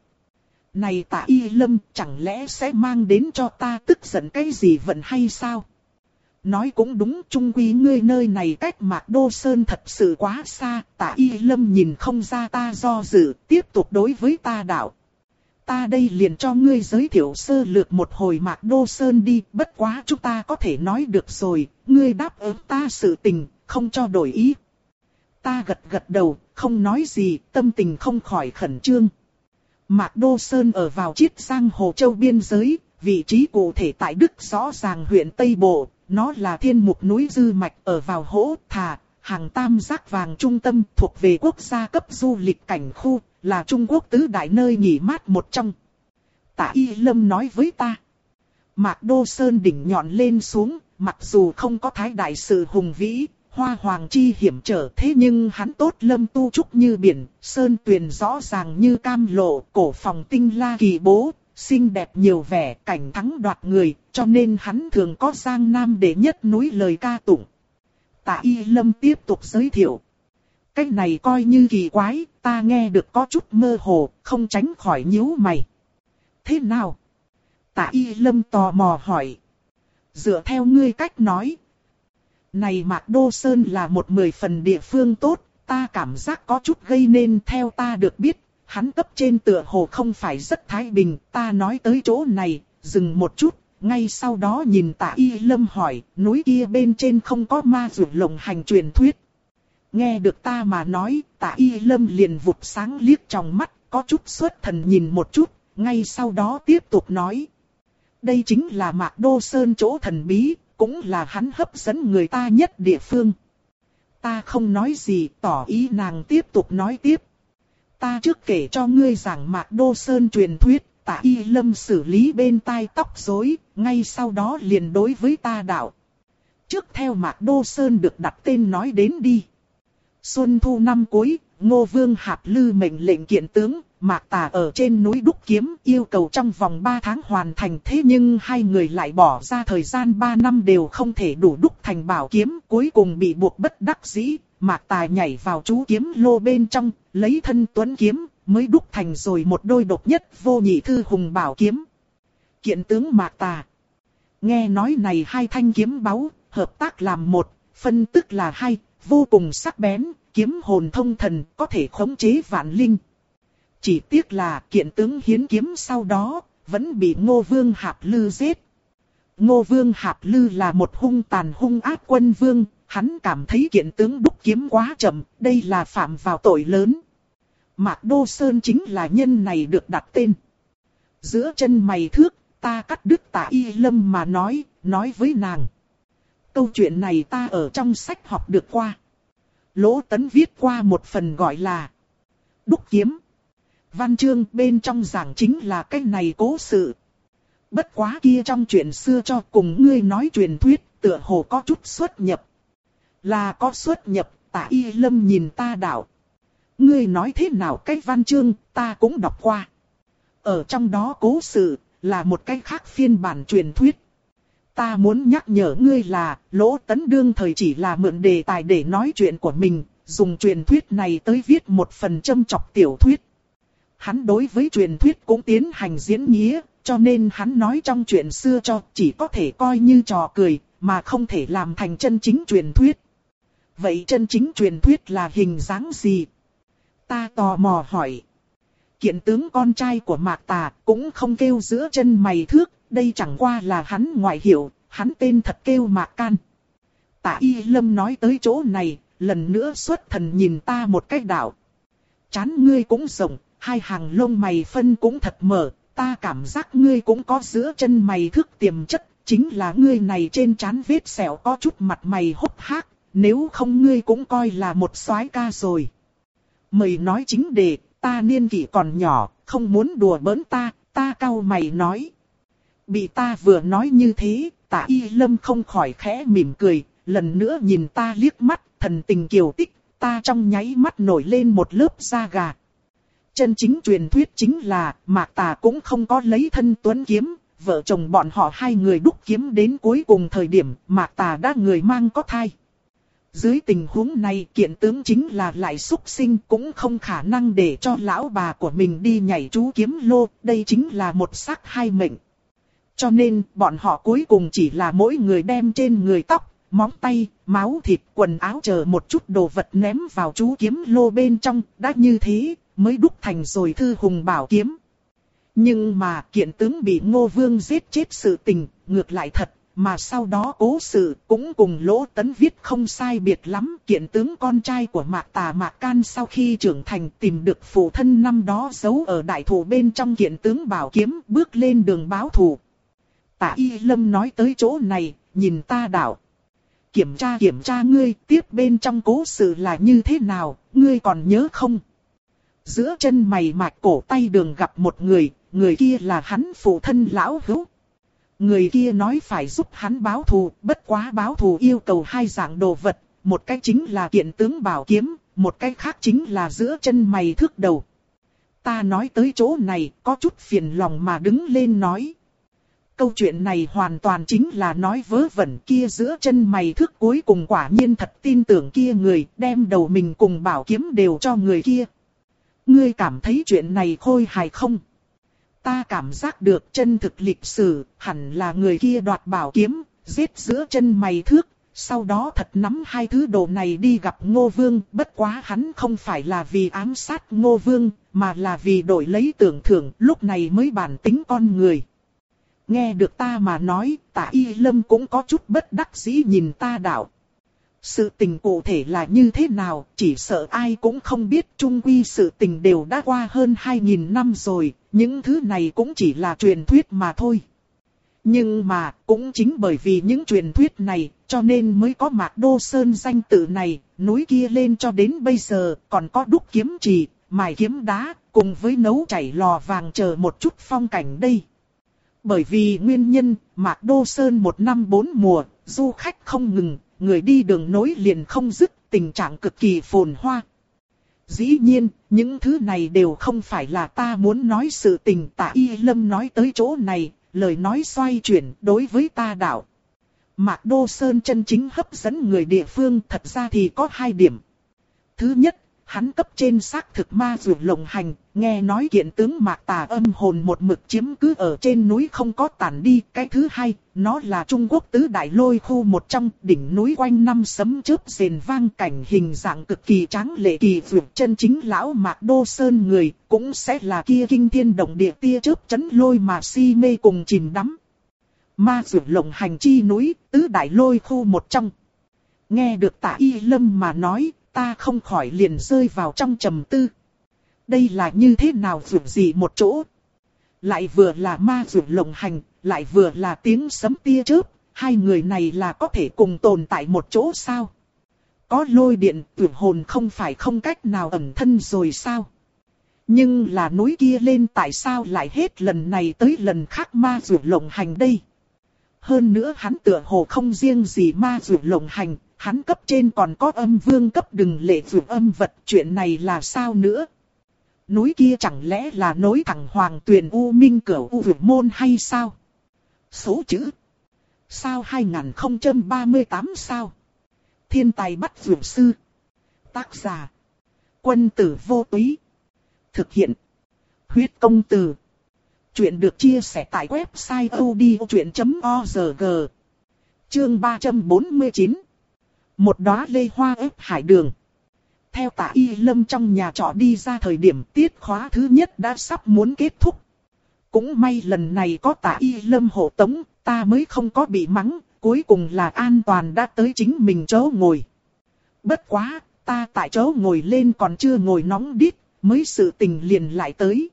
Này Tạ Y Lâm, chẳng lẽ sẽ mang đến cho ta tức giận cái gì vận hay sao? Nói cũng đúng, chung quy ngươi nơi này cách Mạc Đô Sơn thật sự quá xa. Tạ Y Lâm nhìn không ra ta do dự, tiếp tục đối với ta đạo. Ta đây liền cho ngươi giới thiệu sơ lược một hồi Mạc Đô Sơn đi, bất quá chúng ta có thể nói được rồi, ngươi đáp ứng ta sự tình, không cho đổi ý. Ta gật gật đầu, không nói gì, tâm tình không khỏi khẩn trương. Mạc Đô Sơn ở vào Chiết Giang Hồ Châu biên giới, vị trí cụ thể tại Đức rõ ràng huyện Tây Bộ, nó là thiên mục núi Dư Mạch ở vào Hỗ Thà, hàng tam giác vàng trung tâm thuộc về quốc gia cấp du lịch cảnh khu, là Trung Quốc tứ đại nơi nghỉ mát một trong. Tạ Y Lâm nói với ta, Mạc Đô Sơn đỉnh nhọn lên xuống, mặc dù không có thái đại sự hùng vĩ, hoa hoàng chi hiểm trở, thế nhưng hắn tốt lâm tu trúc như biển, sơn tuyền rõ ràng như cam lộ, cổ phòng tinh la kỳ bố, xinh đẹp nhiều vẻ, cảnh thắng đoạt người, cho nên hắn thường có Giang Nam đệ nhất núi lời ca tụng. Tạ Y Lâm tiếp tục giới thiệu. Cách này coi như kỳ quái, ta nghe được có chút mơ hồ, không tránh khỏi nhíu mày. Thế nào? Tạ Y Lâm tò mò hỏi. Dựa theo ngươi cách nói. Này Mạc Đô Sơn là một mười phần địa phương tốt, ta cảm giác có chút gây nên theo ta được biết. Hắn cấp trên tựa hồ không phải rất thái bình, ta nói tới chỗ này, dừng một chút, ngay sau đó nhìn Tạ Y Lâm hỏi, núi kia bên trên không có ma dược lộng hành truyền thuyết. Nghe được ta mà nói, Tạ Y Lâm liền vụt sáng liếc trong mắt, có chút xuất thần nhìn một chút, ngay sau đó tiếp tục nói. Đây chính là Mạc Đô Sơn chỗ thần bí, cũng là hắn hấp dẫn người ta nhất địa phương. Ta không nói gì, tỏ ý nàng tiếp tục nói tiếp. Ta trước kể cho ngươi rằng Mạc Đô Sơn truyền thuyết, Tạ Y Lâm xử lý bên tai tóc rối, ngay sau đó liền đối với ta đạo. Trước theo Mạc Đô Sơn được đặt tên nói đến đi. Xuân thu năm cuối, Ngô Vương Hạp Lư mệnh lệnh kiện tướng, Mạc Tà ở trên núi đúc kiếm, yêu cầu trong vòng ba tháng hoàn thành, thế nhưng hai người lại bỏ ra thời gian ba năm đều không thể đủ đúc thành bảo kiếm, cuối cùng bị buộc bất đắc dĩ, Mạc Tà nhảy vào chú kiếm lô bên trong, lấy thân tuấn kiếm, mới đúc thành rồi một đôi độc nhất vô nhị thư hùng bảo kiếm. Kiện tướng Mạc Tà. Nghe nói này hai thanh kiếm báu, hợp tác làm một, phân tức là hai, vô cùng sắc bén, kiếm hồn thông thần, có thể khống chế vạn linh. Chỉ tiếc là kiện tướng hiến kiếm sau đó, vẫn bị Ngô Vương Hạp Lư giết. Ngô Vương Hạp Lư là một hung tàn hung ác quân vương, hắn cảm thấy kiện tướng đúc kiếm quá chậm, đây là phạm vào tội lớn. Mạc Đô Sơn chính là nhân này được đặt tên. Giữa chân mày thước, ta cắt đứt Tạ Y Lâm mà nói, nói với nàng. Câu chuyện này ta ở trong sách học được qua. Lỗ Tấn viết qua một phần gọi là Đúc Kiếm. Văn chương bên trong giảng chính là cái này cố sự. Bất quá kia trong chuyện xưa cho cùng ngươi nói truyền thuyết, tựa hồ có chút xuất nhập. Là có xuất nhập, Tạ Y Lâm nhìn ta đạo. Ngươi nói thế nào cái văn chương, ta cũng đọc qua. Ở trong đó cố sự, là một cái khác phiên bản truyền thuyết. Ta muốn nhắc nhở ngươi là, Lỗ Tấn đương thời chỉ là mượn đề tài để nói chuyện của mình, dùng truyền thuyết này tới viết một phần châm chọc tiểu thuyết. Hắn đối với truyền thuyết cũng tiến hành diễn nghĩa, cho nên hắn nói trong chuyện xưa cho chỉ có thể coi như trò cười, mà không thể làm thành chân chính truyền thuyết. Vậy chân chính truyền thuyết là hình dáng gì? Ta tò mò hỏi. Kiện tướng con trai của Mạc Tà cũng không kêu giữa chân mày thước, đây chẳng qua là hắn ngoại hiệu, hắn tên thật kêu Mạc Can. Tạ Y Lâm nói tới chỗ này, lần nữa xuất thần nhìn ta một cách đạo. Chán ngươi cũng rộng, hai hàng lông mày phân cũng thật mở, ta cảm giác ngươi cũng có giữa chân mày thước tiềm chất, chính là ngươi này trên trán vết sẹo có chút mặt mày hốc hác, nếu không ngươi cũng coi là một soái ca rồi. Mày nói chính đề, ta niên kỷ còn nhỏ, không muốn đùa bỡn ta, ta cau mày nói. Bị ta vừa nói như thế, Tạ Y Lâm không khỏi khẽ mỉm cười, lần nữa nhìn ta liếc mắt, thần tình kiều tích, ta trong nháy mắt nổi lên một lớp da gà. Chân chính truyền thuyết chính là, Mạc Tà cũng không có lấy thân tuấn kiếm, vợ chồng bọn họ hai người đúc kiếm đến cuối cùng thời điểm, Mạc Tà đã người mang có thai. Dưới tình huống này, kiện tướng chính là lại xúc sinh cũng không khả năng để cho lão bà của mình đi nhảy chú kiếm lô, đây chính là một xác hai mệnh. Cho nên, bọn họ cuối cùng chỉ là mỗi người đem trên người tóc, móng tay, máu thịt, quần áo chờ một chút đồ vật ném vào chú kiếm lô bên trong, đã như thế, mới đúc thành rồi thư hùng bảo kiếm. Nhưng mà kiện tướng bị Ngô Vương giết chết sự tình, ngược lại thật, mà sau đó cố sự cũng cùng Lỗ Tấn viết không sai biệt lắm. Kiện tướng con trai của Mạc Tà Mạc Can sau khi trưởng thành tìm được phụ thân năm đó giấu ở đại thụ bên trong kiện tướng bảo kiếm, bước lên đường báo thù. Tạ Y Lâm nói tới chỗ này, nhìn ta đạo. Kiểm tra kiểm tra ngươi, tiếp bên trong cố sự là như thế nào, ngươi còn nhớ không? Giữa chân mày mạch cổ tay đường gặp một người, người kia là hắn phụ thân lão hữu. Người kia nói phải giúp hắn báo thù, bất quá báo thù yêu cầu hai dạng đồ vật, một cái chính là kiện tướng bảo kiếm, một cái khác chính là giữa chân mày thước đầu. Ta nói tới chỗ này, có chút phiền lòng mà đứng lên nói. Câu chuyện này hoàn toàn chính là nói vớ vẩn, kia giữa chân mày thước cuối cùng quả nhiên thật tin tưởng kia người, đem đầu mình cùng bảo kiếm đều cho người kia. Ngươi cảm thấy chuyện này khôi hài không? Ta cảm giác được chân thực lịch sử, hẳn là người kia đoạt bảo kiếm, giết giữa chân mày thước, sau đó thật nắm hai thứ đồ này đi gặp Ngô Vương, bất quá hắn không phải là vì ám sát Ngô Vương, mà là vì đổi lấy tưởng thưởng, lúc này mới bản tính con người. Nghe được ta mà nói, Tạ Y Lâm cũng có chút bất đắc dĩ nhìn ta đạo. Sự tình cụ thể là như thế nào, chỉ sợ ai cũng không biết, chung quy sự tình đều đã qua hơn hai nghìn năm rồi, những thứ này cũng chỉ là truyền thuyết mà thôi. Nhưng mà, cũng chính bởi vì những truyền thuyết này, cho nên mới có Mạc Đô Sơn danh tự này, núi kia lên cho đến bây giờ, còn có đúc kiếm trì, mài kiếm đá, cùng với nấu chảy lò vàng chờ một chút phong cảnh đây. Bởi vì nguyên nhân, Mạc Đô Sơn một năm bốn mùa, du khách không ngừng, người đi đường nối liền không dứt, tình trạng cực kỳ phồn hoa. Dĩ nhiên, những thứ này đều không phải là ta muốn nói sự tình. Tạ Y Lâm nói tới chỗ này, lời nói xoay chuyển đối với ta đạo. Mạc Đô Sơn chân chính hấp dẫn người địa phương thật ra thì có hai điểm. Thứ nhất, hắn cấp trên xác thực ma dược lộng hành, nghe nói kiện tướng Mạc Tà âm hồn một mực chiếm cứ ở trên núi không có tản đi. Cái thứ hai, nó là Trung Quốc tứ đại lôi khu một trong, đỉnh núi quanh năm sấm chớp rền vang, cảnh hình dạng cực kỳ tráng lệ kỳ dược. Chân chính lão Mạc Đô Sơn người, cũng sẽ là kia kinh thiên động địa tia chớp chấn lôi mà si mê cùng chìm đắm. Ma dược lộng hành chi núi, tứ đại lôi khu một trong. Nghe được Tạ Y Lâm mà nói, ta không khỏi liền rơi vào trong trầm tư. Đây là như thế nào dược gì một chỗ? Lại vừa là ma dược lộng hành, lại vừa là tiếng sấm tia chớp, hai người này là có thể cùng tồn tại một chỗ sao? Có lôi điện, tử hồn không phải không cách nào ẩn thân rồi sao? Nhưng là núi kia lên tại sao lại hết lần này tới lần khác ma dược lộng hành đây? Hơn nữa hắn tựa hồ không riêng gì ma dược lộng hành, hắn cấp trên còn có âm vương cấp đừng lệ dược âm vật, chuyện này là sao nữa? Núi kia chẳng lẽ là nối thẳng hoàng tuyền u minh cửu u vực môn hay sao? Số chữ. Sao hai không ba tám sao? Thiên tài bắt dược sư. Tác giả. Quân tử vô túy. Thực hiện. Huyết công từ. Chuyện được chia sẻ tại website odchuyện chấm org. Chương ba trăm bốn mươi chín. Một đóa lê hoa ép hải đường. Theo Tạ Y Lâm trong nhà trọ đi ra thời điểm tiết khóa thứ nhất đã sắp muốn kết thúc. cũng may lần này có Tạ Y Lâm hộ tống, ta mới không có bị mắng, cuối cùng là an toàn đã tới chính mình chỗ ngồi. Bất quá, ta tại chỗ ngồi lên còn chưa ngồi nóng đít, mới sự tình liền lại tới.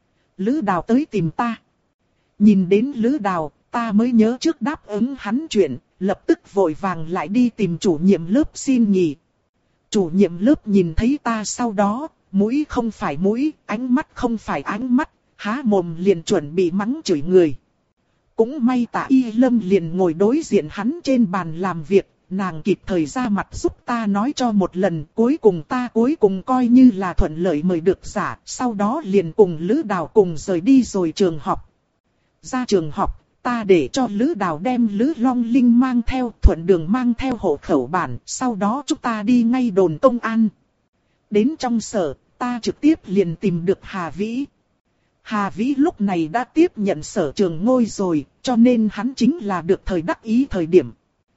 Lữ Đào tới tìm ta. Nhìn đến Lữ Đào, ta mới nhớ trước đáp ứng hắn chuyện, lập tức vội vàng lại đi tìm chủ nhiệm lớp xin nghỉ. Chủ nhiệm lớp nhìn thấy ta sau đó, mũi không phải mũi, ánh mắt không phải ánh mắt, há mồm liền chuẩn bị mắng chửi người. Cũng may Tạ Y Lâm liền ngồi đối diện hắn trên bàn làm việc, nàng kịp thời ra mặt giúp ta nói cho một lần, cuối cùng ta cuối cùng coi như là thuận lợi mời được giả, sau đó liền cùng Lữ Đào cùng rời đi rồi trường học. Ra trường học, ta để cho Lữ Đào đem Lữ Long Linh mang theo, thuận đường mang theo hộ khẩu bản, sau đó chúng ta đi ngay đồn công an. Đến trong sở, ta trực tiếp liền tìm được Hà Vĩ. Hà Vĩ lúc này đã tiếp nhận sở trường ngôi rồi, cho nên hắn chính là được thời đắc ý thời điểm.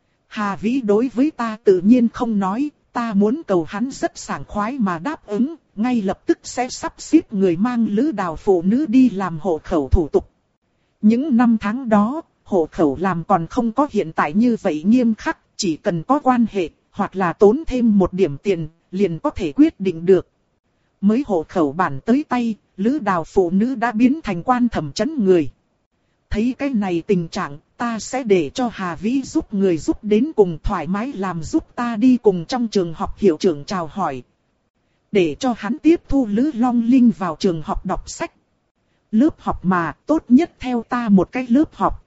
Hà Vĩ đối với ta tự nhiên không nói, ta muốn cầu hắn rất sảng khoái mà đáp ứng, ngay lập tức sẽ sắp xếp người mang Lữ Đào phụ nữ đi làm hộ khẩu thủ tục. Những năm tháng đó, hộ khẩu làm còn không có hiện tại như vậy nghiêm khắc, chỉ cần có quan hệ, hoặc là tốn thêm một điểm tiền, liền có thể quyết định được. Mới hộ khẩu bản tới tay, Lữ Đào phụ nữ đã biến thành quan thẩm trấn người. Thấy cái này tình trạng, ta sẽ để cho Hà Vĩ giúp người giúp đến cùng thoải mái làm giúp ta đi cùng trong trường học hiệu trưởng chào hỏi. Để cho hắn tiếp thu Lữ Long Linh vào trường học đọc sách. Lớp học mà, tốt nhất theo ta một cái lớp học.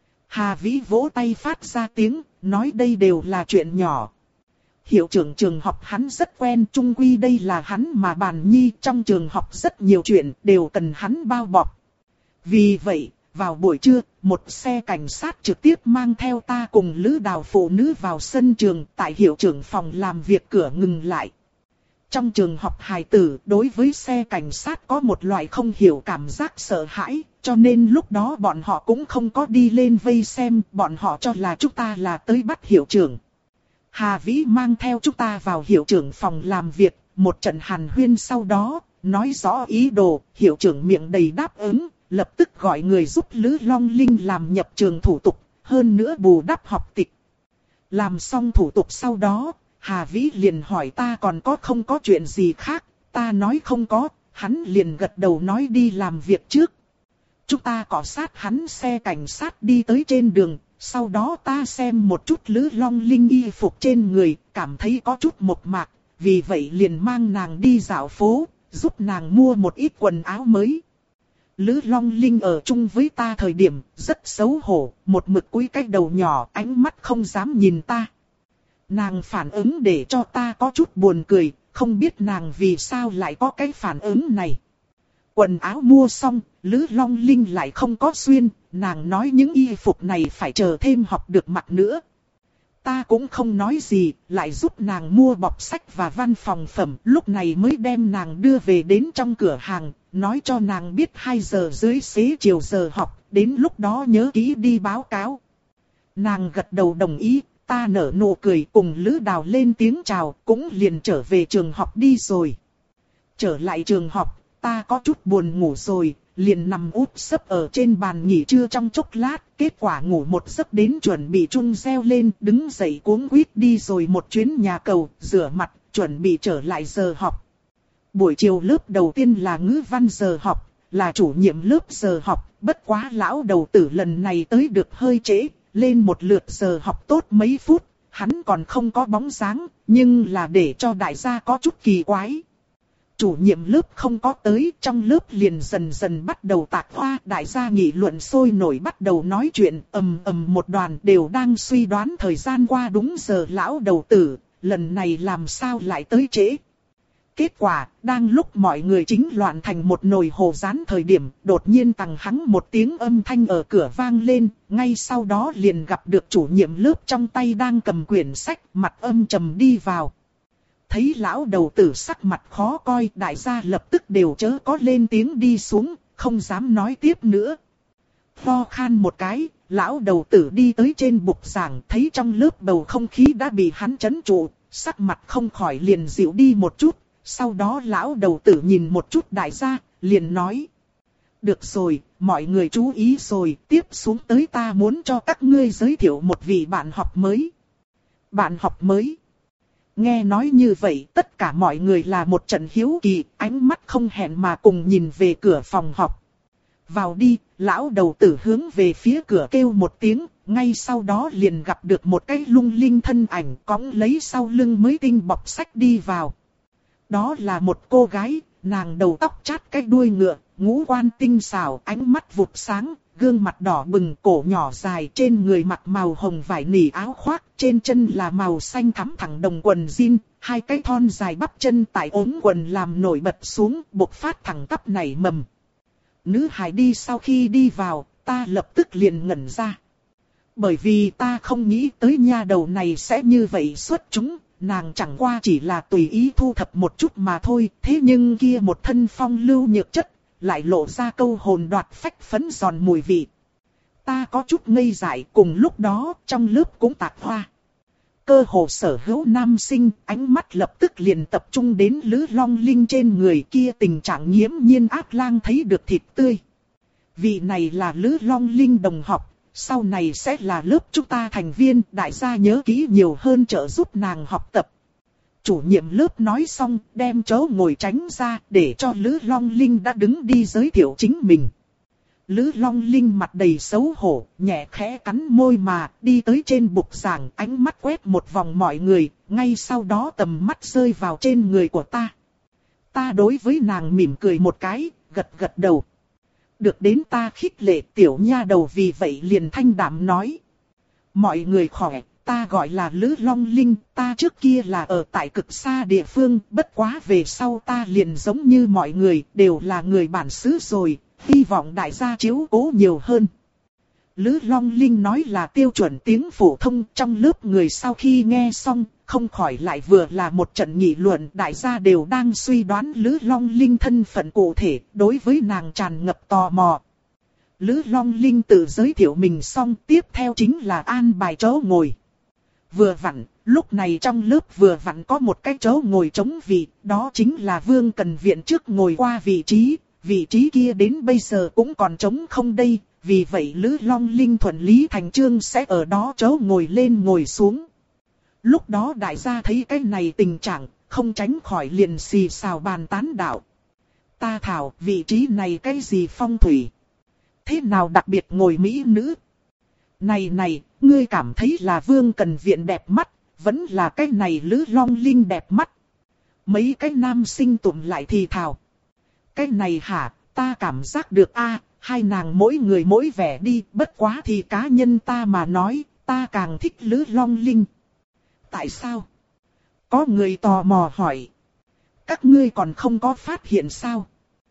Hà Vĩ vỗ tay phát ra tiếng, nói đây đều là chuyện nhỏ. Hiệu trưởng trường học hắn rất quen, chung quy đây là hắn mà bàn nhi, trong trường học rất nhiều chuyện đều cần hắn bao bọc. Vì vậy, vào buổi trưa, một xe cảnh sát trực tiếp mang theo ta cùng Lữ Đào phụ nữ vào sân trường, tại hiệu trưởng phòng làm việc cửa ngừng lại. Trong trường học hài tử, đối với xe cảnh sát có một loại không hiểu cảm giác sợ hãi, cho nên lúc đó bọn họ cũng không có đi lên vây xem, bọn họ cho là chúng ta là tới bắt hiệu trưởng. Hà Vĩ mang theo chúng ta vào hiệu trưởng phòng làm việc, một trận hàn huyên sau đó, nói rõ ý đồ, hiệu trưởng miệng đầy đáp ứng, lập tức gọi người giúp Lữ Long Linh làm nhập trường thủ tục, hơn nữa bù đắp học tịch. Làm xong thủ tục sau đó, Hà Vĩ liền hỏi ta còn có không có chuyện gì khác, ta nói không có, hắn liền gật đầu nói đi làm việc trước. Chúng ta cọ sát hắn xe cảnh sát đi tới trên đường, sau đó ta xem một chút Lữ Long Linh y phục trên người, cảm thấy có chút mộc mạc, vì vậy liền mang nàng đi dạo phố, giúp nàng mua một ít quần áo mới. Lữ Long Linh ở chung với ta thời điểm rất xấu hổ, một mực cúi cái đầu nhỏ, ánh mắt không dám nhìn ta. Nàng phản ứng để cho ta có chút buồn cười, không biết nàng vì sao lại có cái phản ứng này. Quần áo mua xong, Lữ Long Linh lại không có xuyên, nàng nói những y phục này phải chờ thêm học được mặc nữa. Ta cũng không nói gì, lại giúp nàng mua bọc sách và văn phòng phẩm, lúc này mới đem nàng đưa về đến trong cửa hàng, nói cho nàng biết hai giờ dưới xế chiều giờ học, đến lúc đó nhớ kỹ đi báo cáo. Nàng gật đầu đồng ý, ta nở nụ cười cùng Lữ Đào lên tiếng chào, cũng liền trở về trường học đi rồi. Trở lại trường học, ta có chút buồn ngủ rồi, liền nằm úp sấp ở trên bàn nghỉ trưa trong chốc lát, kết quả ngủ một giấc đến chuẩn bị chung reo lên, đứng dậy cuống quýt đi rồi một chuyến nhà cầu, rửa mặt, chuẩn bị trở lại giờ học. Buổi chiều lớp đầu tiên là ngữ văn giờ học, là chủ nhiệm lớp giờ học, bất quá lão đầu tử lần này tới được hơi trễ, lên một lượt giờ học tốt mấy phút, hắn còn không có bóng dáng, nhưng là để cho đại gia có chút kỳ quái. Chủ nhiệm lớp không có tới, trong lớp liền dần dần bắt đầu tạc hoa, đại gia nghị luận sôi nổi bắt đầu nói chuyện, ầm ầm một đoàn đều đang suy đoán thời gian qua đúng giờ lão đầu tử, lần này làm sao lại tới trễ. Kết quả, đang lúc mọi người chính loạn thành một nồi hồ rán thời điểm, đột nhiên tằng hắng một tiếng âm thanh ở cửa vang lên, ngay sau đó liền gặp được chủ nhiệm lớp trong tay đang cầm quyển sách, mặt âm trầm đi vào. Thấy lão đầu tử sắc mặt khó coi, đại gia lập tức đều chớ có lên tiếng đi xuống, không dám nói tiếp nữa. Ho khan một cái, lão đầu tử đi tới trên bục giảng, thấy trong lớp bầu không khí đã bị hắn trấn trụ, sắc mặt không khỏi liền dịu đi một chút. Sau đó lão đầu tử nhìn một chút đại gia, liền nói. Được rồi, mọi người chú ý rồi, tiếp xuống tới ta muốn cho các ngươi giới thiệu một vị bạn học mới. Bạn học mới. Nghe nói như vậy, tất cả mọi người là một trận hiếu kỳ, ánh mắt không hẹn mà cùng nhìn về cửa phòng học. Vào đi, lão đầu tử hướng về phía cửa kêu một tiếng, ngay sau đó liền gặp được một cái lung linh thân ảnh cõng lấy sau lưng mới tinh bọc sách đi vào. Đó là một cô gái, nàng đầu tóc chát cái đuôi ngựa, ngũ quan tinh xảo, ánh mắt vụt sáng, gương mặt đỏ bừng, cổ nhỏ dài, trên người mặc màu hồng vải nỉ áo khoác, trên chân là màu xanh thắm thẳng đồng quần jean, hai cái thon dài bắp chân tại ống quần làm nổi bật xuống, bộc phát thẳng tắp nảy mầm. Nữ hài đi sau khi đi vào, ta lập tức liền ngẩn ra. Bởi vì ta không nghĩ tới nha đầu này sẽ như vậy xuất chúng, nàng chẳng qua chỉ là tùy ý thu thập một chút mà thôi, thế nhưng kia một thân phong lưu nhược chất, lại lộ ra câu hồn đoạt phách phấn giòn mùi vị. Ta có chút ngây dại, cùng lúc đó trong lớp cũng tạc hoa. Cơ hồ sở hữu nam sinh, ánh mắt lập tức liền tập trung đến Lữ Long Linh trên người kia, tình trạng nghiễm nhiên ác lang thấy được thịt tươi. Vị này là Lữ Long Linh đồng học, sau này sẽ là lớp chúng ta thành viên, đại gia nhớ kỹ nhiều hơn trợ giúp nàng học tập. Chủ nhiệm lớp nói xong, đem chỗ ngồi tránh ra, để cho Lữ Long Linh đã đứng đi giới thiệu chính mình. Lữ Long Linh mặt đầy xấu hổ, nhẹ khẽ cắn môi mà, đi tới trên bục giảng, ánh mắt quét một vòng mọi người, ngay sau đó tầm mắt rơi vào trên người của ta. Ta đối với nàng mỉm cười một cái, gật gật đầu. Được đến ta khích lệ, tiểu nha đầu vì vậy liền thanh đạm nói. Mọi người khỏe, ta gọi là Lữ Long Linh, ta trước kia là ở tại cực xa địa phương, bất quá về sau ta liền giống như mọi người, đều là người bản xứ rồi, hy vọng đại gia chiếu cố nhiều hơn. Lữ Long Linh nói là tiêu chuẩn tiếng phổ thông, trong lớp người sau khi nghe xong, không khỏi lại vừa là một trận nghị luận, đại gia đều đang suy đoán Lữ Long Linh thân phận cụ thể, đối với nàng tràn ngập tò mò. Lữ Long Linh tự giới thiệu mình xong, tiếp theo chính là an bài chỗ ngồi. Vừa vặn, lúc này trong lớp vừa vặn có một cái chỗ ngồi trống vị, đó chính là Vương Cần Viện trước ngồi qua vị trí, vị trí kia đến bây giờ cũng còn trống không đây, vì vậy Lữ Long Linh thuận lý thành chương sẽ ở đó chỗ ngồi lên ngồi xuống. Lúc đó đại gia thấy cái này tình trạng, không tránh khỏi liền xì xào bàn tán đạo. Ta thảo, vị trí này cái gì phong thủy? Thế nào đặc biệt ngồi mỹ nữ? Này này, ngươi cảm thấy là Vương Cần Viện đẹp mắt, vẫn là cái này Lữ Long Linh đẹp mắt. Mấy cái nam sinh tụm lại thì thào. Cái này hả, ta cảm giác được a, hai nàng mỗi người mỗi vẻ đi, bất quá thì cá nhân ta mà nói, ta càng thích Lữ Long Linh. Tại sao? Có người tò mò hỏi. Các ngươi còn không có phát hiện sao?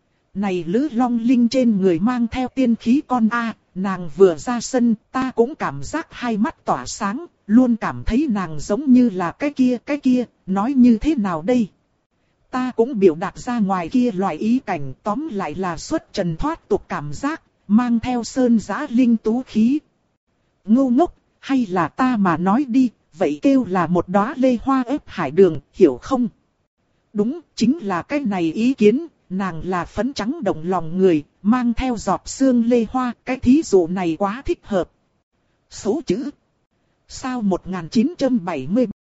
Này Lữ Long Linh trên người mang theo tiên khí con a, nàng vừa ra sân, ta cũng cảm giác hai mắt tỏa sáng, luôn cảm thấy nàng giống như là cái kia cái kia, nói như thế nào đây? Ta cũng biểu đạt ra ngoài kia loại ý cảnh, tóm lại là xuất trần thoát tục cảm giác, mang theo sơn giã linh tú khí. Ngu ngốc, hay là ta mà nói đi, vậy kêu là một đóa lê hoa ép hải đường, hiểu không? Đúng, chính là cái này ý kiến, nàng là phấn trắng động lòng người, mang theo giọt sương lê hoa, cái thí dụ này quá thích hợp. Số chữ. Sao một nghìn chín trăm bảy mươi